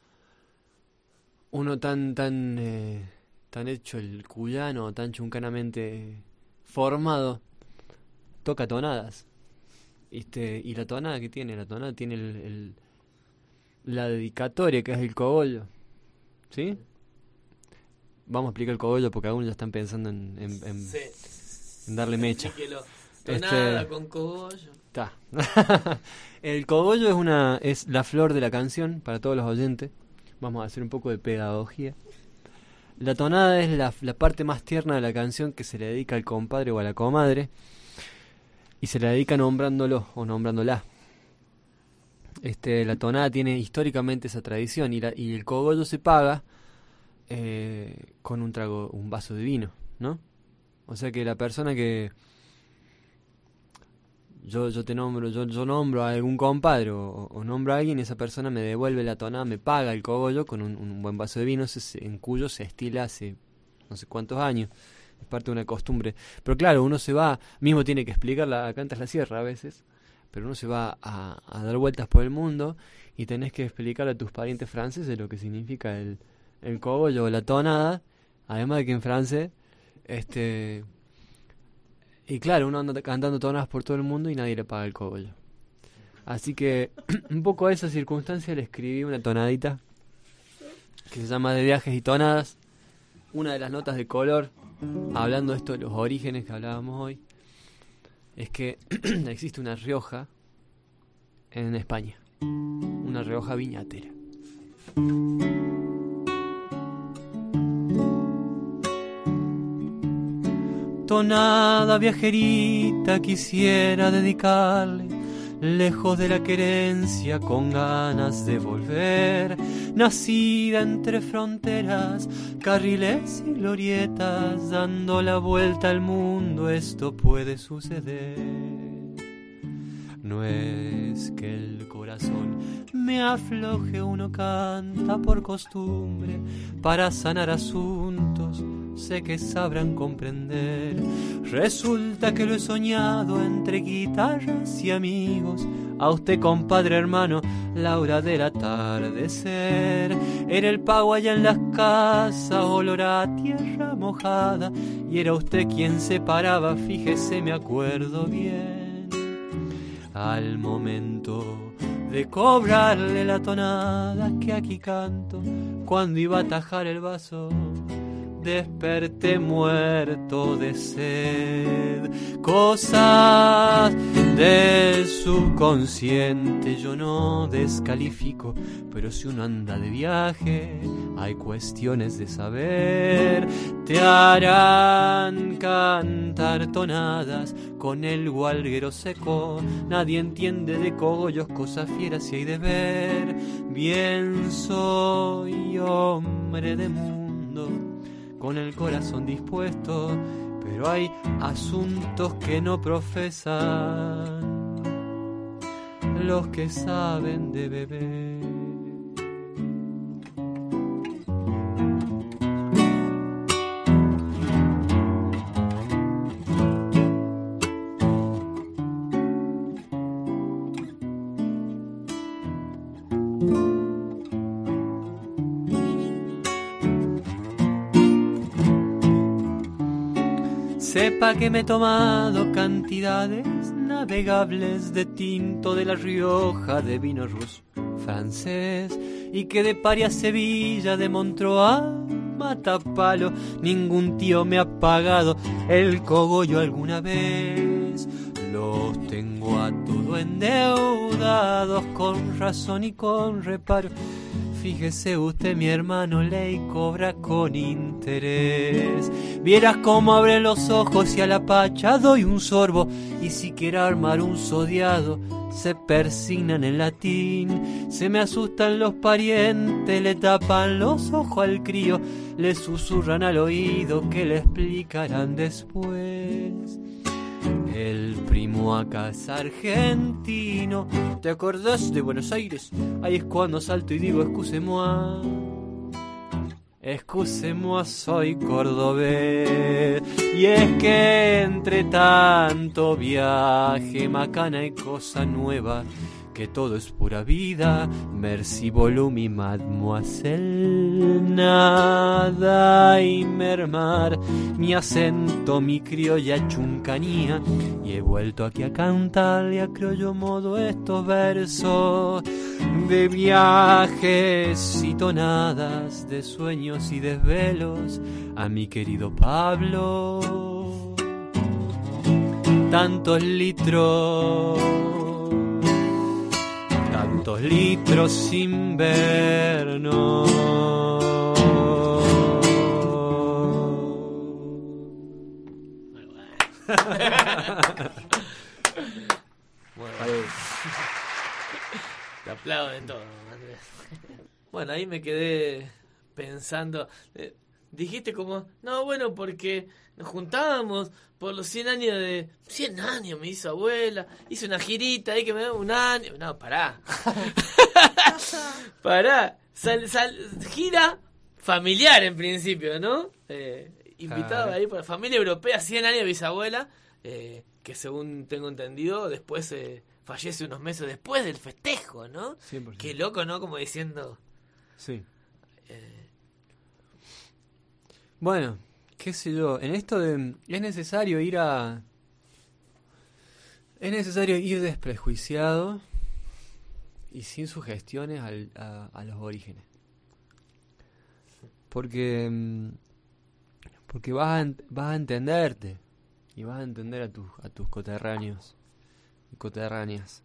uno tan tan eh, tan hecho el cuyano, tan chuncanamente formado, toca tonadas. Este, y la tonada que tiene, la tonada tiene el, el- la dedicatoria, que es el cogollo. ¿Sí? Vamos a explicar el cogollo porque algunos ya están pensando en, en, en- Sí. en darle mecha. Explíquelo. Tonada Este- con cogollo. Está. El cogollo es una es la flor de la canción para todos los oyentes. Vamos a hacer un poco de pedagogía. La tonada es la, la parte más tierna de la canción que se le dedica al compadre o a la comadre y se le dedica nombrándolo o nombrándola. Este, la tonada tiene históricamente esa tradición y, la, y el cogollo se paga eh, con un trago, un vaso de vino, ¿no? O sea que la persona que yo, yo te nombro, yo, yo nombro a algún compadre o, o nombro a alguien y esa persona me devuelve la tonada, me paga el cogollo con un, un buen vaso de vino, se- en cuyo se estila hace no sé cuántos años. Es parte de una costumbre. Pero claro, uno se va, mismo tiene que explicarla, acá en la Sierra a veces, pero uno se va a, a dar vueltas por el mundo y tenés que explicar a tus parientes franceses lo que significa el, el cogollo o la tonada, además de que en francés, este... Y claro, uno anda cantando tonadas por todo el mundo y nadie le paga el cogollo. Así que, un poco a esa circunstancia le escribí una tonadita que se llama De viajes y tonadas. Una de las notas de color, hablando de esto de los orígenes que hablábamos hoy, es que existe una Rioja en España. Una Rioja viñatera. Tonada viajerita quisiera dedicarle, lejos de la querencia, con ganas de volver, nacida entre fronteras, carriles y glorietas, dando la vuelta al mundo, esto puede suceder. No es que el corazón me afloje, uno canta por costumbre, para sanar asuntos, sé que sabrán comprender. Resulta que lo he soñado entre guitarras y amigos, a usted compadre hermano, la hora del atardecer. Era el pago allá en las casas, olor a tierra mojada, y era usted quien se paraba, fíjese me acuerdo bien. Al momento de cobrarle la tonada que aquí canto, cuando iba a tajar el vaso, desperté muerto de sed. Cosas del subconsciente yo no descalifico, pero si uno anda de viaje hay cuestiones de saber. Te harán cantar tonadas con el gualguero seco, nadie entiende de cogollos, cosas fieras y hay de ver. Bien soy hombre de mundo, con el corazón dispuesto, pero hay asuntos que no profesan los que saben de beber. Sepa que me he tomado cantidades navegables de tinto de La Rioja, de vino ruso francés, y que de Paria a Sevilla, de Montreux a Matapalo, ningún tío me ha pagado el cogollo alguna vez. Los tengo a todo endeudados, con razón y con reparo. Fíjese usted, mi hermano, ley cobra con interés. Vieras cómo abre los ojos y a la pacha doy un sorbo, y si quiere armar un sodiado se persignan en latín. Se me asustan los parientes, le tapan los ojos al crío, le susurran al oído que le explicarán después. El primo acá es argentino, ¿te acordás de Buenos Aires? Ahí es cuando salto y digo excusez-moi. Excusez-moi, soy cordobés. Y es que entre tanto viaje, macana y cosa nueva, que todo es pura vida, merci volumi mademoiselle, nada y mermar mi acento, mi criolla chuncanía, y he vuelto aquí a cantarle a criollo modo estos versos de viajes y tonadas, de sueños y desvelos, a mi querido Pablo. Tantos litros, tantos litros sin vernos. Bueno, te aplaudo de todo, Andrés. Bueno, ahí me quedé pensando. Eh, dijiste como, no, bueno, porque nos juntábamos por los cien años de... cien años me hizo abuela, hice una girita ahí que me da un año... No, pará. Pará. Sal, sal, gira familiar en principio, ¿no? Eh, invitado ahí por la familia europea, cien años de bisabuela, eh, que según tengo entendido, después eh, fallece unos meses después del festejo, ¿no? cien por ciento. Qué loco, ¿no? Como diciendo... Sí. Eh, Bueno, qué sé yo, en esto de es necesario ir a es necesario ir desprejuiciado y sin sugestiones al, a, a los orígenes, porque porque vas a, vas a entenderte y vas a entender a tus a tus coterráneos y coterráneas.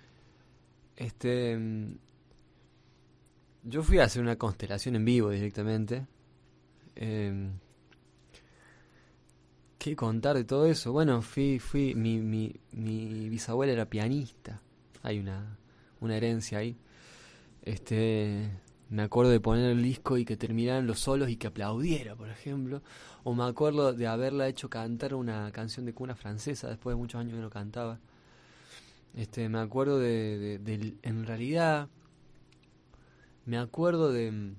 Este, yo fui a hacer una constelación en vivo directamente. Eh, ¿Qué contar de todo eso? Bueno, fui, fui, mi, mi, mi bisabuela era pianista, hay una, una herencia ahí. Este, me acuerdo de poner el disco y que terminaran los solos y que aplaudiera, por ejemplo. O me acuerdo de haberla hecho cantar una canción de cuna francesa después de muchos años que no cantaba. Este, me acuerdo de, de, de, en realidad, me acuerdo de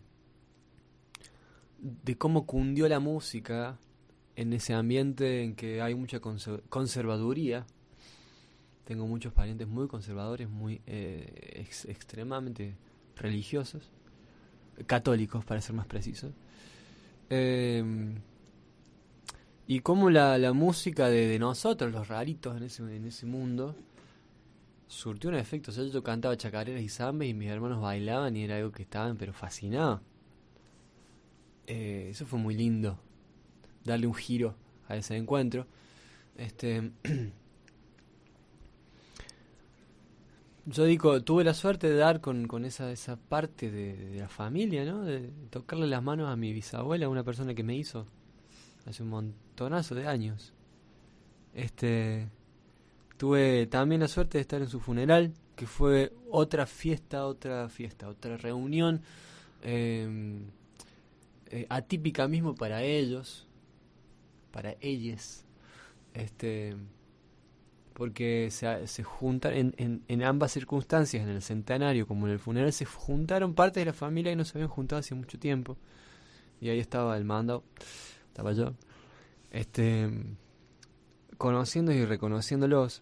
de cómo cundió la música en ese ambiente en que hay mucha conser- conservaduría. Tengo muchos parientes muy conservadores, muy eh, ex- extremadamente religiosos, católicos para ser más preciso. Eh, y cómo la, la música de, de nosotros, los raritos en ese, en ese mundo, surtió un efecto. O sea, yo cantaba chacareras y zambes y mis hermanos bailaban y era algo que estaban pero fascinados. Eh, eso fue muy lindo, darle un giro a ese encuentro. Este, yo digo, tuve la suerte de dar con, con esa, esa parte de, de la familia, ¿no? De tocarle las manos a mi bisabuela, una persona que me hizo hace un montonazo de años. Este, tuve también la suerte de estar en su funeral, que fue otra fiesta, otra fiesta, otra reunión. Eh, Eh, atípica mismo para ellos, para ellas, este, porque se, se juntan en, en, en ambas circunstancias, en el centenario como en el funeral, se juntaron partes de la familia que no se habían juntado hace mucho tiempo, y ahí estaba el mando, estaba yo, este, conociendo y reconociéndolos,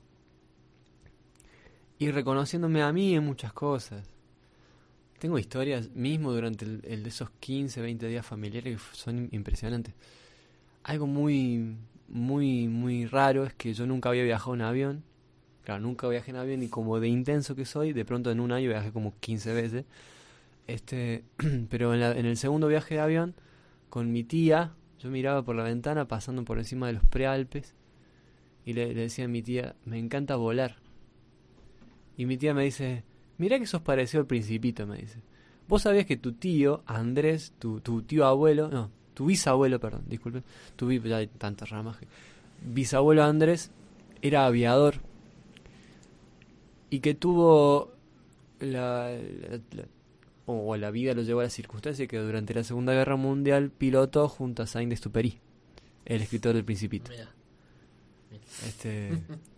y reconociéndome a mí en muchas cosas. Tengo historias mismo durante el, el de esos quince, veinte días familiares que son impresionantes. Algo muy muy, muy raro es que yo nunca había viajado en avión. Claro, nunca viajé en avión y como de intenso que soy, de pronto en un año viajé como quince veces. Este, pero en, la, en el segundo viaje de avión, con mi tía, yo miraba por la ventana pasando por encima de los prealpes y le, le decía a mi tía, me encanta volar. Y mi tía me dice, mirá que sos parecido al Principito, me dice. ¿Vos sabías que tu tío, Andrés, tu, tu tío abuelo, no, tu bisabuelo, perdón, disculpe, tu bi- ya hay tantas ramas, bisabuelo Andrés era aviador y que tuvo la, la, la o la vida lo llevó a la circunstancia que durante la Segunda Guerra Mundial pilotó junto a Saint-Exupéry, el escritor del Principito. Mira. Este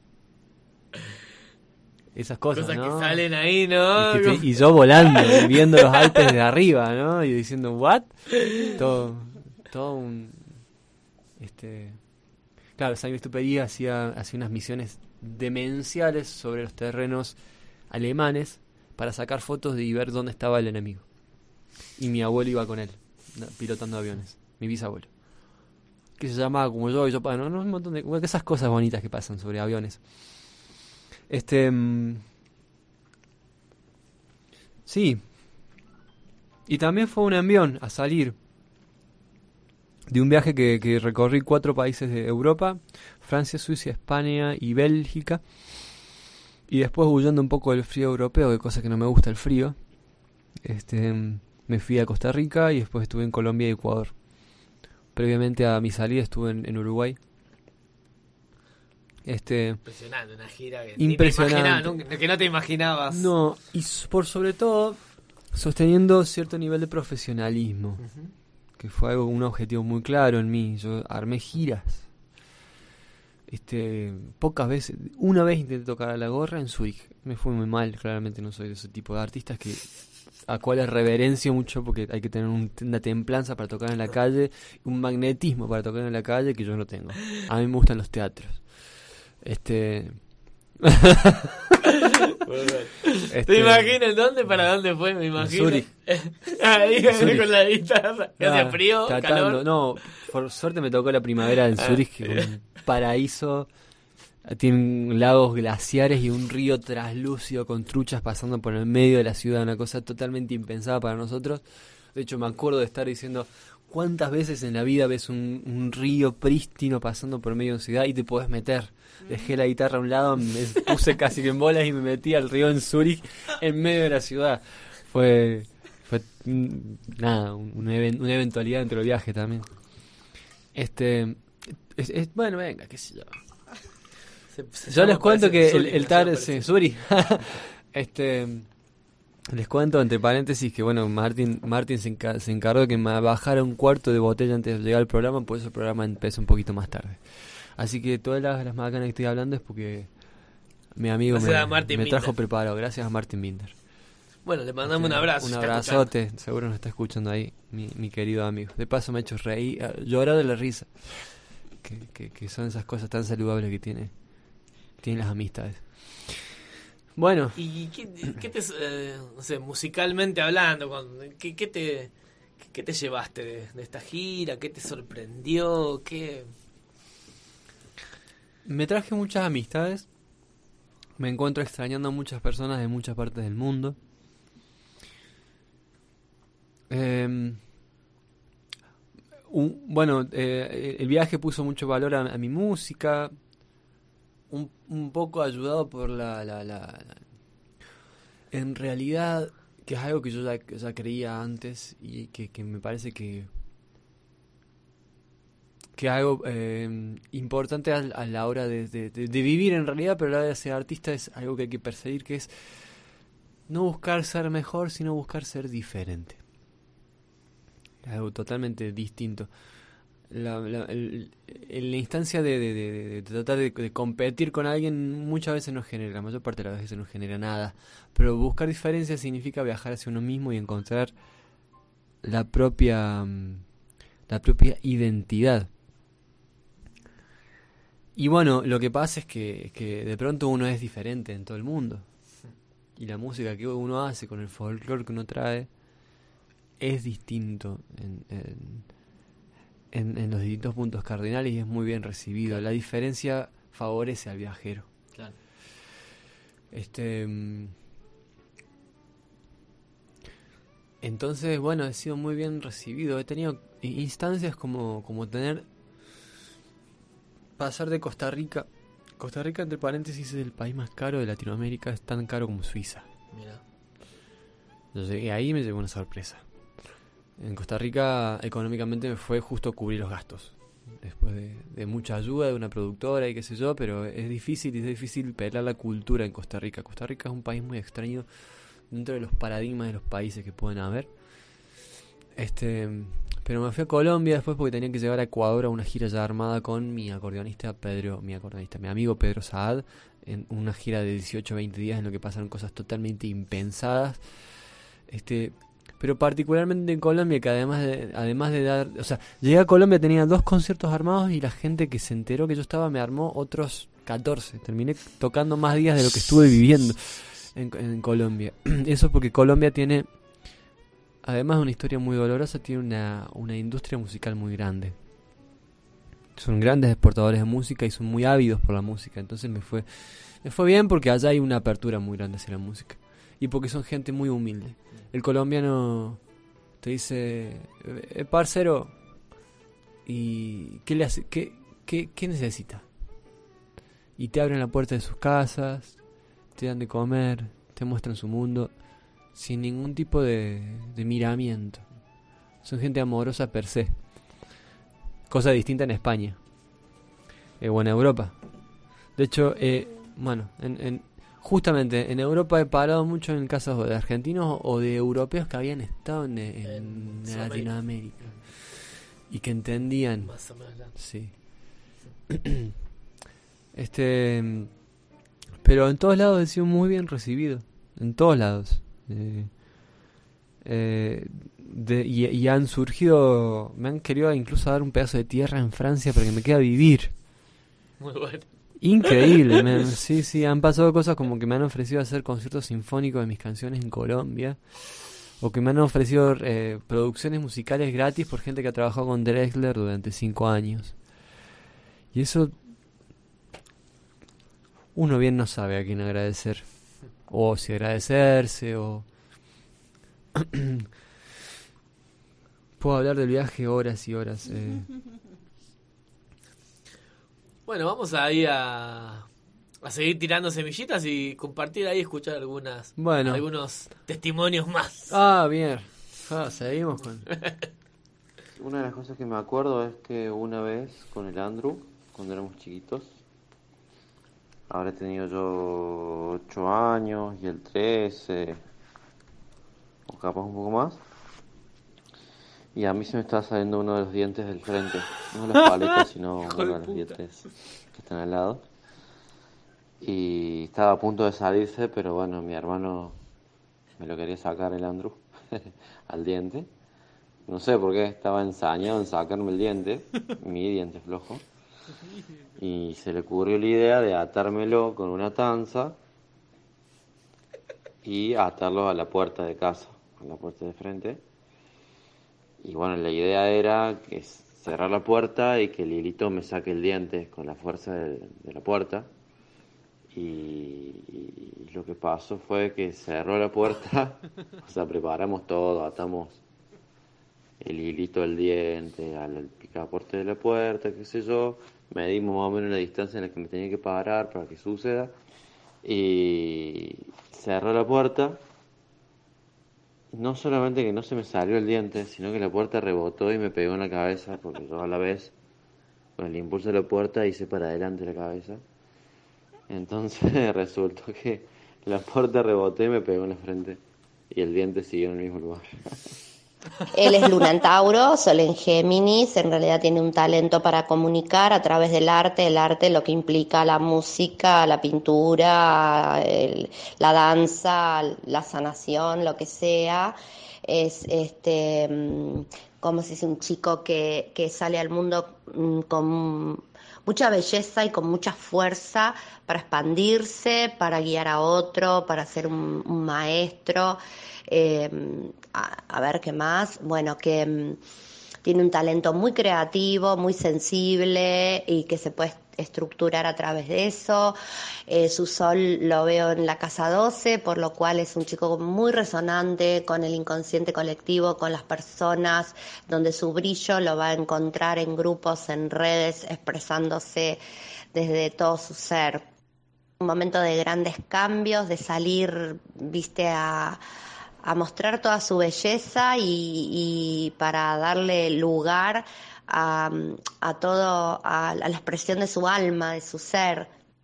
esas cosas, cosas ¿no? que salen ahí, ¿no? Y, que te- y yo volando, y viendo los Alpes de arriba, ¿no? Y diciendo, ¿what? Todo, todo un... Este... Claro, Saint-Exupéry hacía, hacía unas misiones demenciales sobre los terrenos alemanes para sacar fotos y ver dónde estaba el enemigo. Y mi abuelo iba con él, pilotando aviones, mi bisabuelo. Que se llamaba como yo, y yo, bueno, no, un montón de bueno, esas cosas bonitas que pasan sobre aviones. Este... mm, sí. Y también fue un envión a salir de un viaje que, que recorrí cuatro países de Europa, Francia, Suiza, España y Bélgica. Y después, huyendo un poco del frío europeo, de cosa que no me gusta el frío, este, me fui a Costa Rica y después estuve en Colombia y Ecuador. Previamente a mi salida estuve en, en Uruguay. Este, impresionante, una gira que impresionante. Ni te imaginabas, nunca- que no te imaginabas. No, y s- por sobre todo sosteniendo cierto nivel de profesionalismo, Ujú. que fue algo, un objetivo muy claro en mí. Yo armé giras. Este, pocas veces, una vez intenté tocar a la gorra en Zurich, me fue muy mal, claramente no soy de ese tipo de artistas que a cuales reverencio mucho porque hay que tener un- una templanza para tocar en la calle, un magnetismo para tocar en la calle que yo no tengo. A mí me gustan los teatros. Este Este, ¿Te imaginas dónde para dónde fue? Me imagino. Zurich. Ahí Zurich. con la guitarra. Que hace Ah, frío, tratando- calor. No, por suerte me tocó la primavera en Ah. Zurich, que es un paraíso. Tienen lagos glaciares y un río traslúcido con truchas pasando por el medio de la ciudad, una cosa totalmente impensada para nosotros. De hecho, me acuerdo de estar diciendo, ¿cuántas veces en la vida ves un, un río prístino pasando por medio de una ciudad y te podés meter? Dejé la guitarra a un lado, me puse casi que en bolas y me metí al río en Zurich, en medio de la ciudad. Fue, fue mm, nada, un, un even- una eventualidad dentro del viaje también. Este, es, es- bueno, venga, qué sé yo. Se- se Yo llama les cuento parecido, que el, Zurich, el se tar, llama sí, parecido. Zurich. este, les cuento entre paréntesis que bueno, Martín, Martín se, enca- se encargó de que me bajara un cuarto de botella antes de llegar al programa, por eso el programa empezó un poquito más tarde. Así que todas las, las macanas que estoy hablando es porque mi amigo Gracias me, a Martin me trajo Binder. preparado, gracias a Martin Binder. Bueno, le mandamos un Este, abrazo. Un si está abrazote, seguro nos está escuchando ahí, mi, mi querido amigo. De paso me ha hecho reír, eh, llorar de la risa. Que, que, que son esas cosas tan saludables que tiene, tienen las amistades. Bueno, ¿Y qué, qué te, eh, no sé, musicalmente hablando, cuando- qué, qué te, qué, qué te llevaste de, de esta gira? ¿Qué te sorprendió? ¿Qué? me traje muchas amistades. Me encuentro extrañando a muchas personas de muchas partes del mundo. Eh, un- bueno, eh, el viaje puso mucho valor a, a mi música. Un, un poco ayudado por la, la, la, la- En realidad, que es algo que yo ya, ya creía antes y que, que me parece que que es algo eh, importante a, a la hora de, de, de- de vivir en realidad, pero a la hora de ser artista es algo que hay que perseguir, que es no buscar ser mejor, sino buscar ser diferente. Es algo totalmente distinto. La, la, el- en la instancia de, de, de- de- de tratar de, de competir con alguien muchas veces no genera, la mayor parte de las veces no genera nada, pero buscar diferencias significa viajar hacia uno mismo y encontrar la propia mm, la propia identidad. Y bueno, lo que pasa es que, que de pronto uno es diferente en todo el mundo. Y la música que uno hace con el folclore que uno trae es distinto en, en, en, en los distintos puntos cardinales y es muy bien recibido. Claro. La diferencia favorece al viajero. Claro. Este... Entonces, bueno, he sido muy bien recibido. He tenido instancias como, como tener... Pasar de Costa Rica... Costa Rica, entre paréntesis, es el país más caro de Latinoamérica. Es tan caro como Suiza. Mira. Yo llegué ahí y me llegó una sorpresa. En Costa Rica, económicamente, me fue justo cubrir los gastos. Después de, de mucha ayuda de una productora y qué sé yo, pero es difícil y es difícil pelar la cultura en Costa Rica. Costa Rica es un país muy extraño dentro de los paradigmas de los países que pueden haber. Este, pero me fui a Colombia después porque tenía que llevar a Ecuador a una gira ya armada con mi acordeonista Pedro, mi acordeonista, mi amigo Pedro Saad, en una gira de dieciocho a veinte días en lo que pasaron cosas totalmente impensadas. Este, pero particularmente en Colombia, que además de, además de dar, o sea, llegué a Colombia, tenía dos conciertos armados y la gente que se enteró que yo estaba me armó otros catorce. Terminé tocando más días de lo que estuve viviendo en, en Colombia. Eso porque Colombia tiene, además de una historia muy dolorosa, tiene una, una industria musical muy grande. Son grandes exportadores de música y son muy ávidos por la música. Entonces me fue, me fue bien porque allá hay una apertura muy grande hacia la música. Y porque son gente muy humilde. El colombiano te dice, eh, parcero, ¿y qué le hace? ¿Qué, qué, qué necesita? Y te abren la puerta de sus casas, te dan de comer, te muestran su mundo, sin ningún tipo de, de miramiento. Son gente amorosa per se. Cosa distinta en España. Eh, o en Europa. De hecho, eh, bueno, en... en justamente en Europa he parado mucho en casas de argentinos o de europeos que habían estado en, en, en Latinoamérica y que entendían. Más o menos. Sí. Este, pero en todos lados he sido muy bien recibido, en todos lados. Eh, eh, de, y, y han surgido, me han querido incluso dar un pedazo de tierra en Francia para que me quede a vivir. Muy bueno. Increíble, me, sí, sí, han pasado cosas como que me han ofrecido hacer conciertos sinfónicos de mis canciones en Colombia, o que me han ofrecido eh, producciones musicales gratis por gente que ha trabajado con Drexler durante cinco años. Y eso uno bien no sabe a quién agradecer, o si agradecerse, o... Puedo hablar del viaje horas y horas. Eh. Bueno, vamos ahí a, a seguir tirando semillitas y compartir ahí, escuchar algunas, bueno. algunos testimonios más. Ah, bien. Ah, seguimos con... Una de las cosas que me acuerdo es que una vez con el Andrew, cuando éramos chiquitos, habré tenido yo ocho años y el trece, o capaz un poco más, y a mí se me estaba saliendo uno de los dientes del frente, no de las paletas, sino uno de los dientes que están al lado, y estaba a punto de salirse, pero bueno, mi hermano me lo quería sacar, el Andrew, al diente. No sé por qué, estaba ensañado en sacarme el diente, mi diente flojo, y se le ocurrió la idea de atármelo con una tanza y atarlo a la puerta de casa, a la puerta de frente. Y bueno, la idea era que cerrar la puerta y que Lilito me saque el diente con la fuerza de, de la puerta. Y, y lo que pasó fue que cerró la puerta, o sea, preparamos todo, atamos el hilito del diente al picaporte de la puerta, qué sé yo, medimos más o menos la distancia en la que me tenía que parar para que suceda, y cerró la puerta. No solamente que no se me salió el diente, sino que la puerta rebotó y me pegó en la cabeza, porque yo a la vez, con el impulso de la puerta, hice para adelante la cabeza. Entonces resultó que la puerta rebotó y me pegó en la frente, y el diente siguió en el mismo lugar. Él es Luna en Tauro, Sol en Géminis, en realidad tiene un talento para comunicar a través del arte, el arte lo que implica la música, la pintura, el, la danza, la sanación, lo que sea. Es este, como se dice, un chico que, que sale al mundo con mucha belleza y con mucha fuerza para expandirse, para guiar a otro, para ser un, un maestro. Eh, a, a ver qué más, bueno, que um, tiene un talento muy creativo, muy sensible y que se puede estructurar a través de eso. Eh, su sol lo veo en la casa doce, por lo cual es un chico muy resonante con el inconsciente colectivo, con las personas, donde su brillo lo va a encontrar en grupos, en redes, expresándose desde todo su ser. Un momento de grandes cambios, de salir, viste, a, a mostrar toda su belleza y, y para darle lugar a, a todo, a, a la expresión de su alma, de su ser.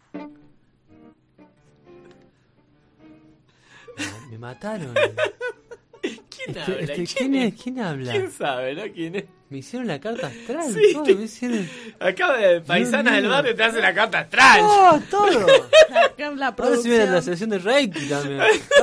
Me mataron. ¿Quién Este- habla? este, ¿Quién ¿quién es? es? ¿Quién habla? ¿Quién sabe, no? ¿Quién es? Me hicieron la carta astral. Sí, todo, te- me hicieron... Acaba de Paisanas Dios del mío. Barrio te hace la carta astral. ¡Oh, todo! Acá en la Ahora sí viene la producción. sesión de Reiki también.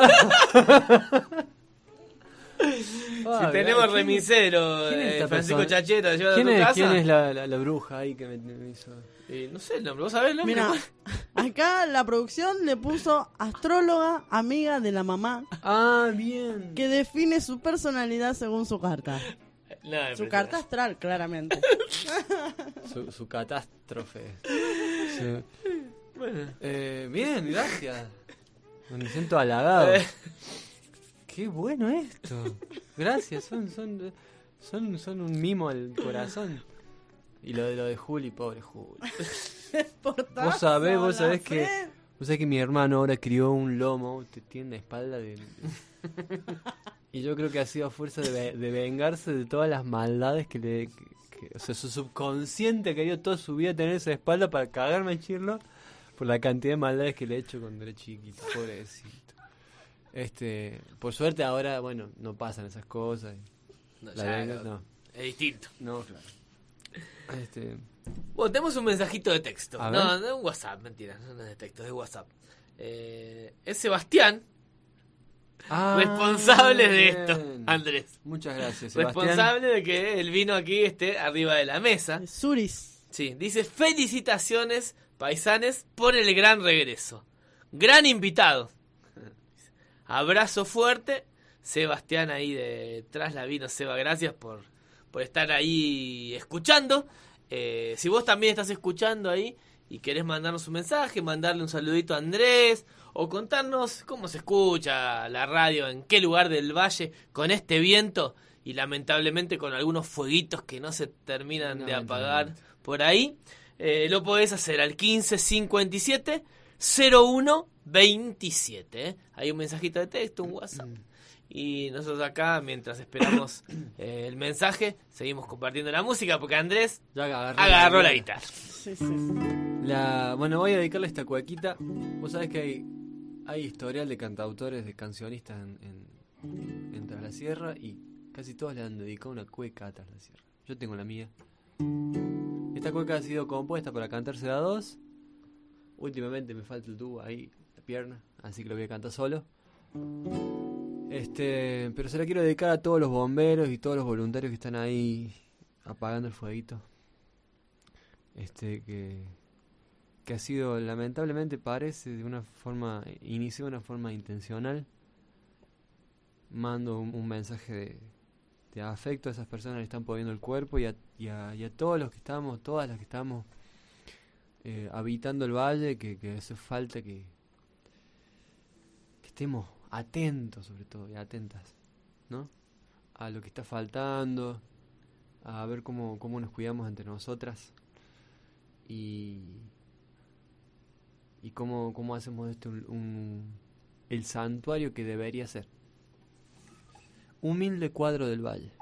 Si tenemos remisero, ¿Quién es eh, esta Francisco persona? Chachero, lleva a ¿Quién tu es, casa. ¿Quién es la, la, la bruja ahí que me, me hizo? Eh, no sé el nombre, ¿vos sabés el nombre? Mira, acá la producción le puso astróloga, amiga de la mamá, Ah, bien. que define su personalidad según su carta. No, Su carta astral, claramente. Su, su catástrofe. Sí. Bueno. Eh, bien, gracias. Me siento halagado. Eh. Qué bueno esto. Gracias, son, son, son, son un mimo al corazón. Y lo de lo de Juli, pobre Juli. Portazo, Vos sabés, vos la sabés que fe. vos sabés que mi hermano ahora crió un lomo, te tiene la espalda de... Y yo creo que ha sido a fuerza de, ve- de vengarse de todas las maldades que le... que- que- o sea, su subconsciente ha querido toda su vida tener esa espalda para cagarme a Chirlo por la cantidad de maldades que le he hecho cuando era chiquito, pobrecito. Este, por suerte ahora, bueno, no pasan esas cosas. No, La ya, venga- no. no. Es distinto. No, claro. Este, Bueno, tenemos un mensajito de texto. A No, ver. no, un WhatsApp, mentira, no es de texto, es de WhatsApp. Eh, es Sebastián, ah, responsable de bien. esto, Andrés. Muchas gracias, Sebastián. Responsable de que el vino aquí esté arriba de la mesa. Suris. Sí, dice felicitaciones, paisanes, por el gran regreso. Gran invitado. Abrazo fuerte. Sebastián ahí detrás la vino. Seba, gracias por, por estar ahí escuchando. Eh, si vos también estás escuchando ahí y querés mandarnos un mensaje, mandarle un saludito a Andrés o contarnos cómo se escucha la radio, en qué lugar del valle con este viento y lamentablemente con algunos fueguitos que no se terminan de apagar por ahí, eh, lo podés hacer al quince cincuenta y siete cero uno veintisiete. ¿eh? Hay un mensajito de texto, un WhatsApp. Y nosotros acá, mientras esperamos eh, el mensaje, seguimos compartiendo la música porque Andrés Ya agarró, agarró la guitarra. Sí, sí, sí. La, bueno, voy a dedicarle esta cuequita. Vos sabés que hay, hay historial de cantautores, de cancionistas en, en, en Tras la Sierra y casi todos le han dedicado una cueca a Tras la Sierra. Yo tengo la mía. Esta cueca ha sido compuesta para cantarse a dos. Últimamente me falta el tubo ahí, la pierna, así que lo voy a cantar solo. Este, pero se la quiero dedicar a todos los bomberos y todos los voluntarios que están ahí apagando el fueguito. Este, que, que ha sido, lamentablemente parece, de una forma, inició de una forma intencional. Mando un, un mensaje de, de afecto a esas personas que están poniendo el cuerpo y a, y a, y a todos los que estamos, todas las que estamos eh, habitando el valle, que, que hace falta que, que estemos atentos, sobre todo, y atentas, ¿no? A lo que está faltando, a ver cómo, cómo nos cuidamos entre nosotras y, y cómo, cómo hacemos de esto un, un- el santuario que debería ser. Humilde cuadro del valle.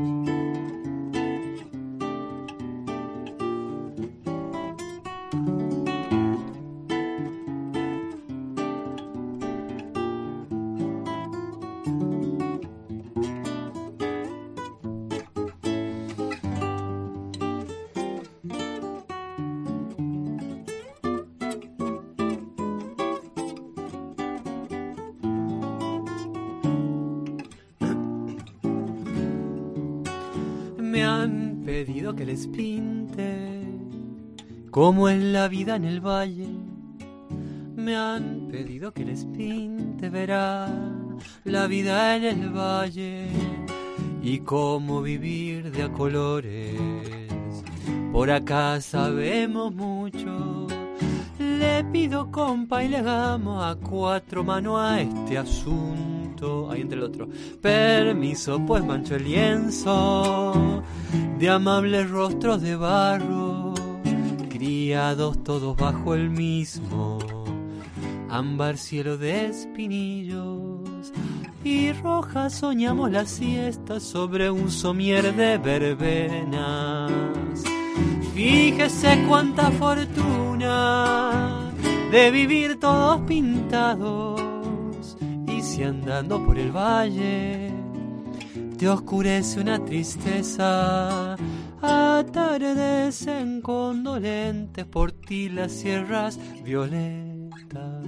Me han pedido que les pinte como en la vida en el valle. Me han pedido que les pinte, verá, la vida en el valle. y cómo vivir de a colores. Por acá sabemos mucho. Le pido compa y le hagamos a cuatro manos a este asunto. Ahí entre el otro. Permiso, pues mancho el lienzo de amables rostros de barro, criados todos bajo el mismo ámbar cielo de espinillos. Y roja soñamos la siesta sobre un somier de verbenas. Fíjese cuánta fortuna de vivir todos pintados. Y si andando por el valle te oscurece una tristeza, atardecen condolentes por ti las sierras violetas.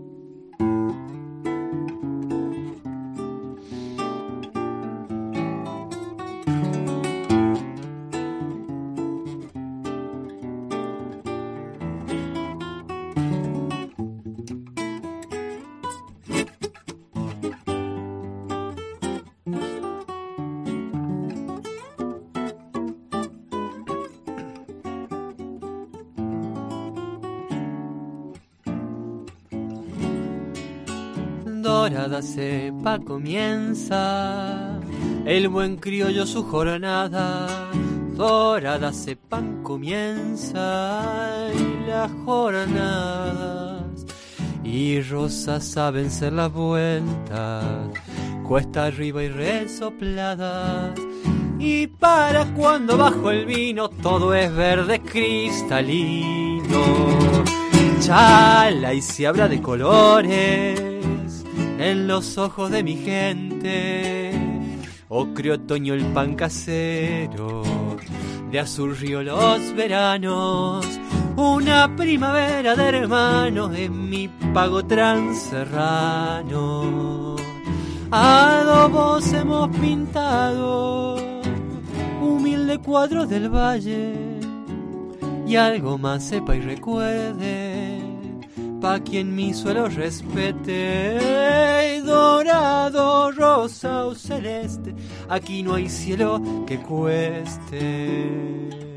Dorada cepa comienza el buen criollo su jornada. Dorada cepa comienza y las jornadas. Y rosas saben ser las vueltas, cuesta arriba y resopladas. Y para cuando bajo el vino todo es verde cristalino. Chala y se habla de colores en los ojos de mi gente. Ocre otoño el pan casero, de azul río los veranos. Una primavera de hermanos en mi pago transerrano. Adobos hemos pintado humilde cuadro del valle. Y algo más sepa y recuerde, pa' quien mi suelo respete. Dorado, rosa o celeste, aquí no hay cielo que cueste.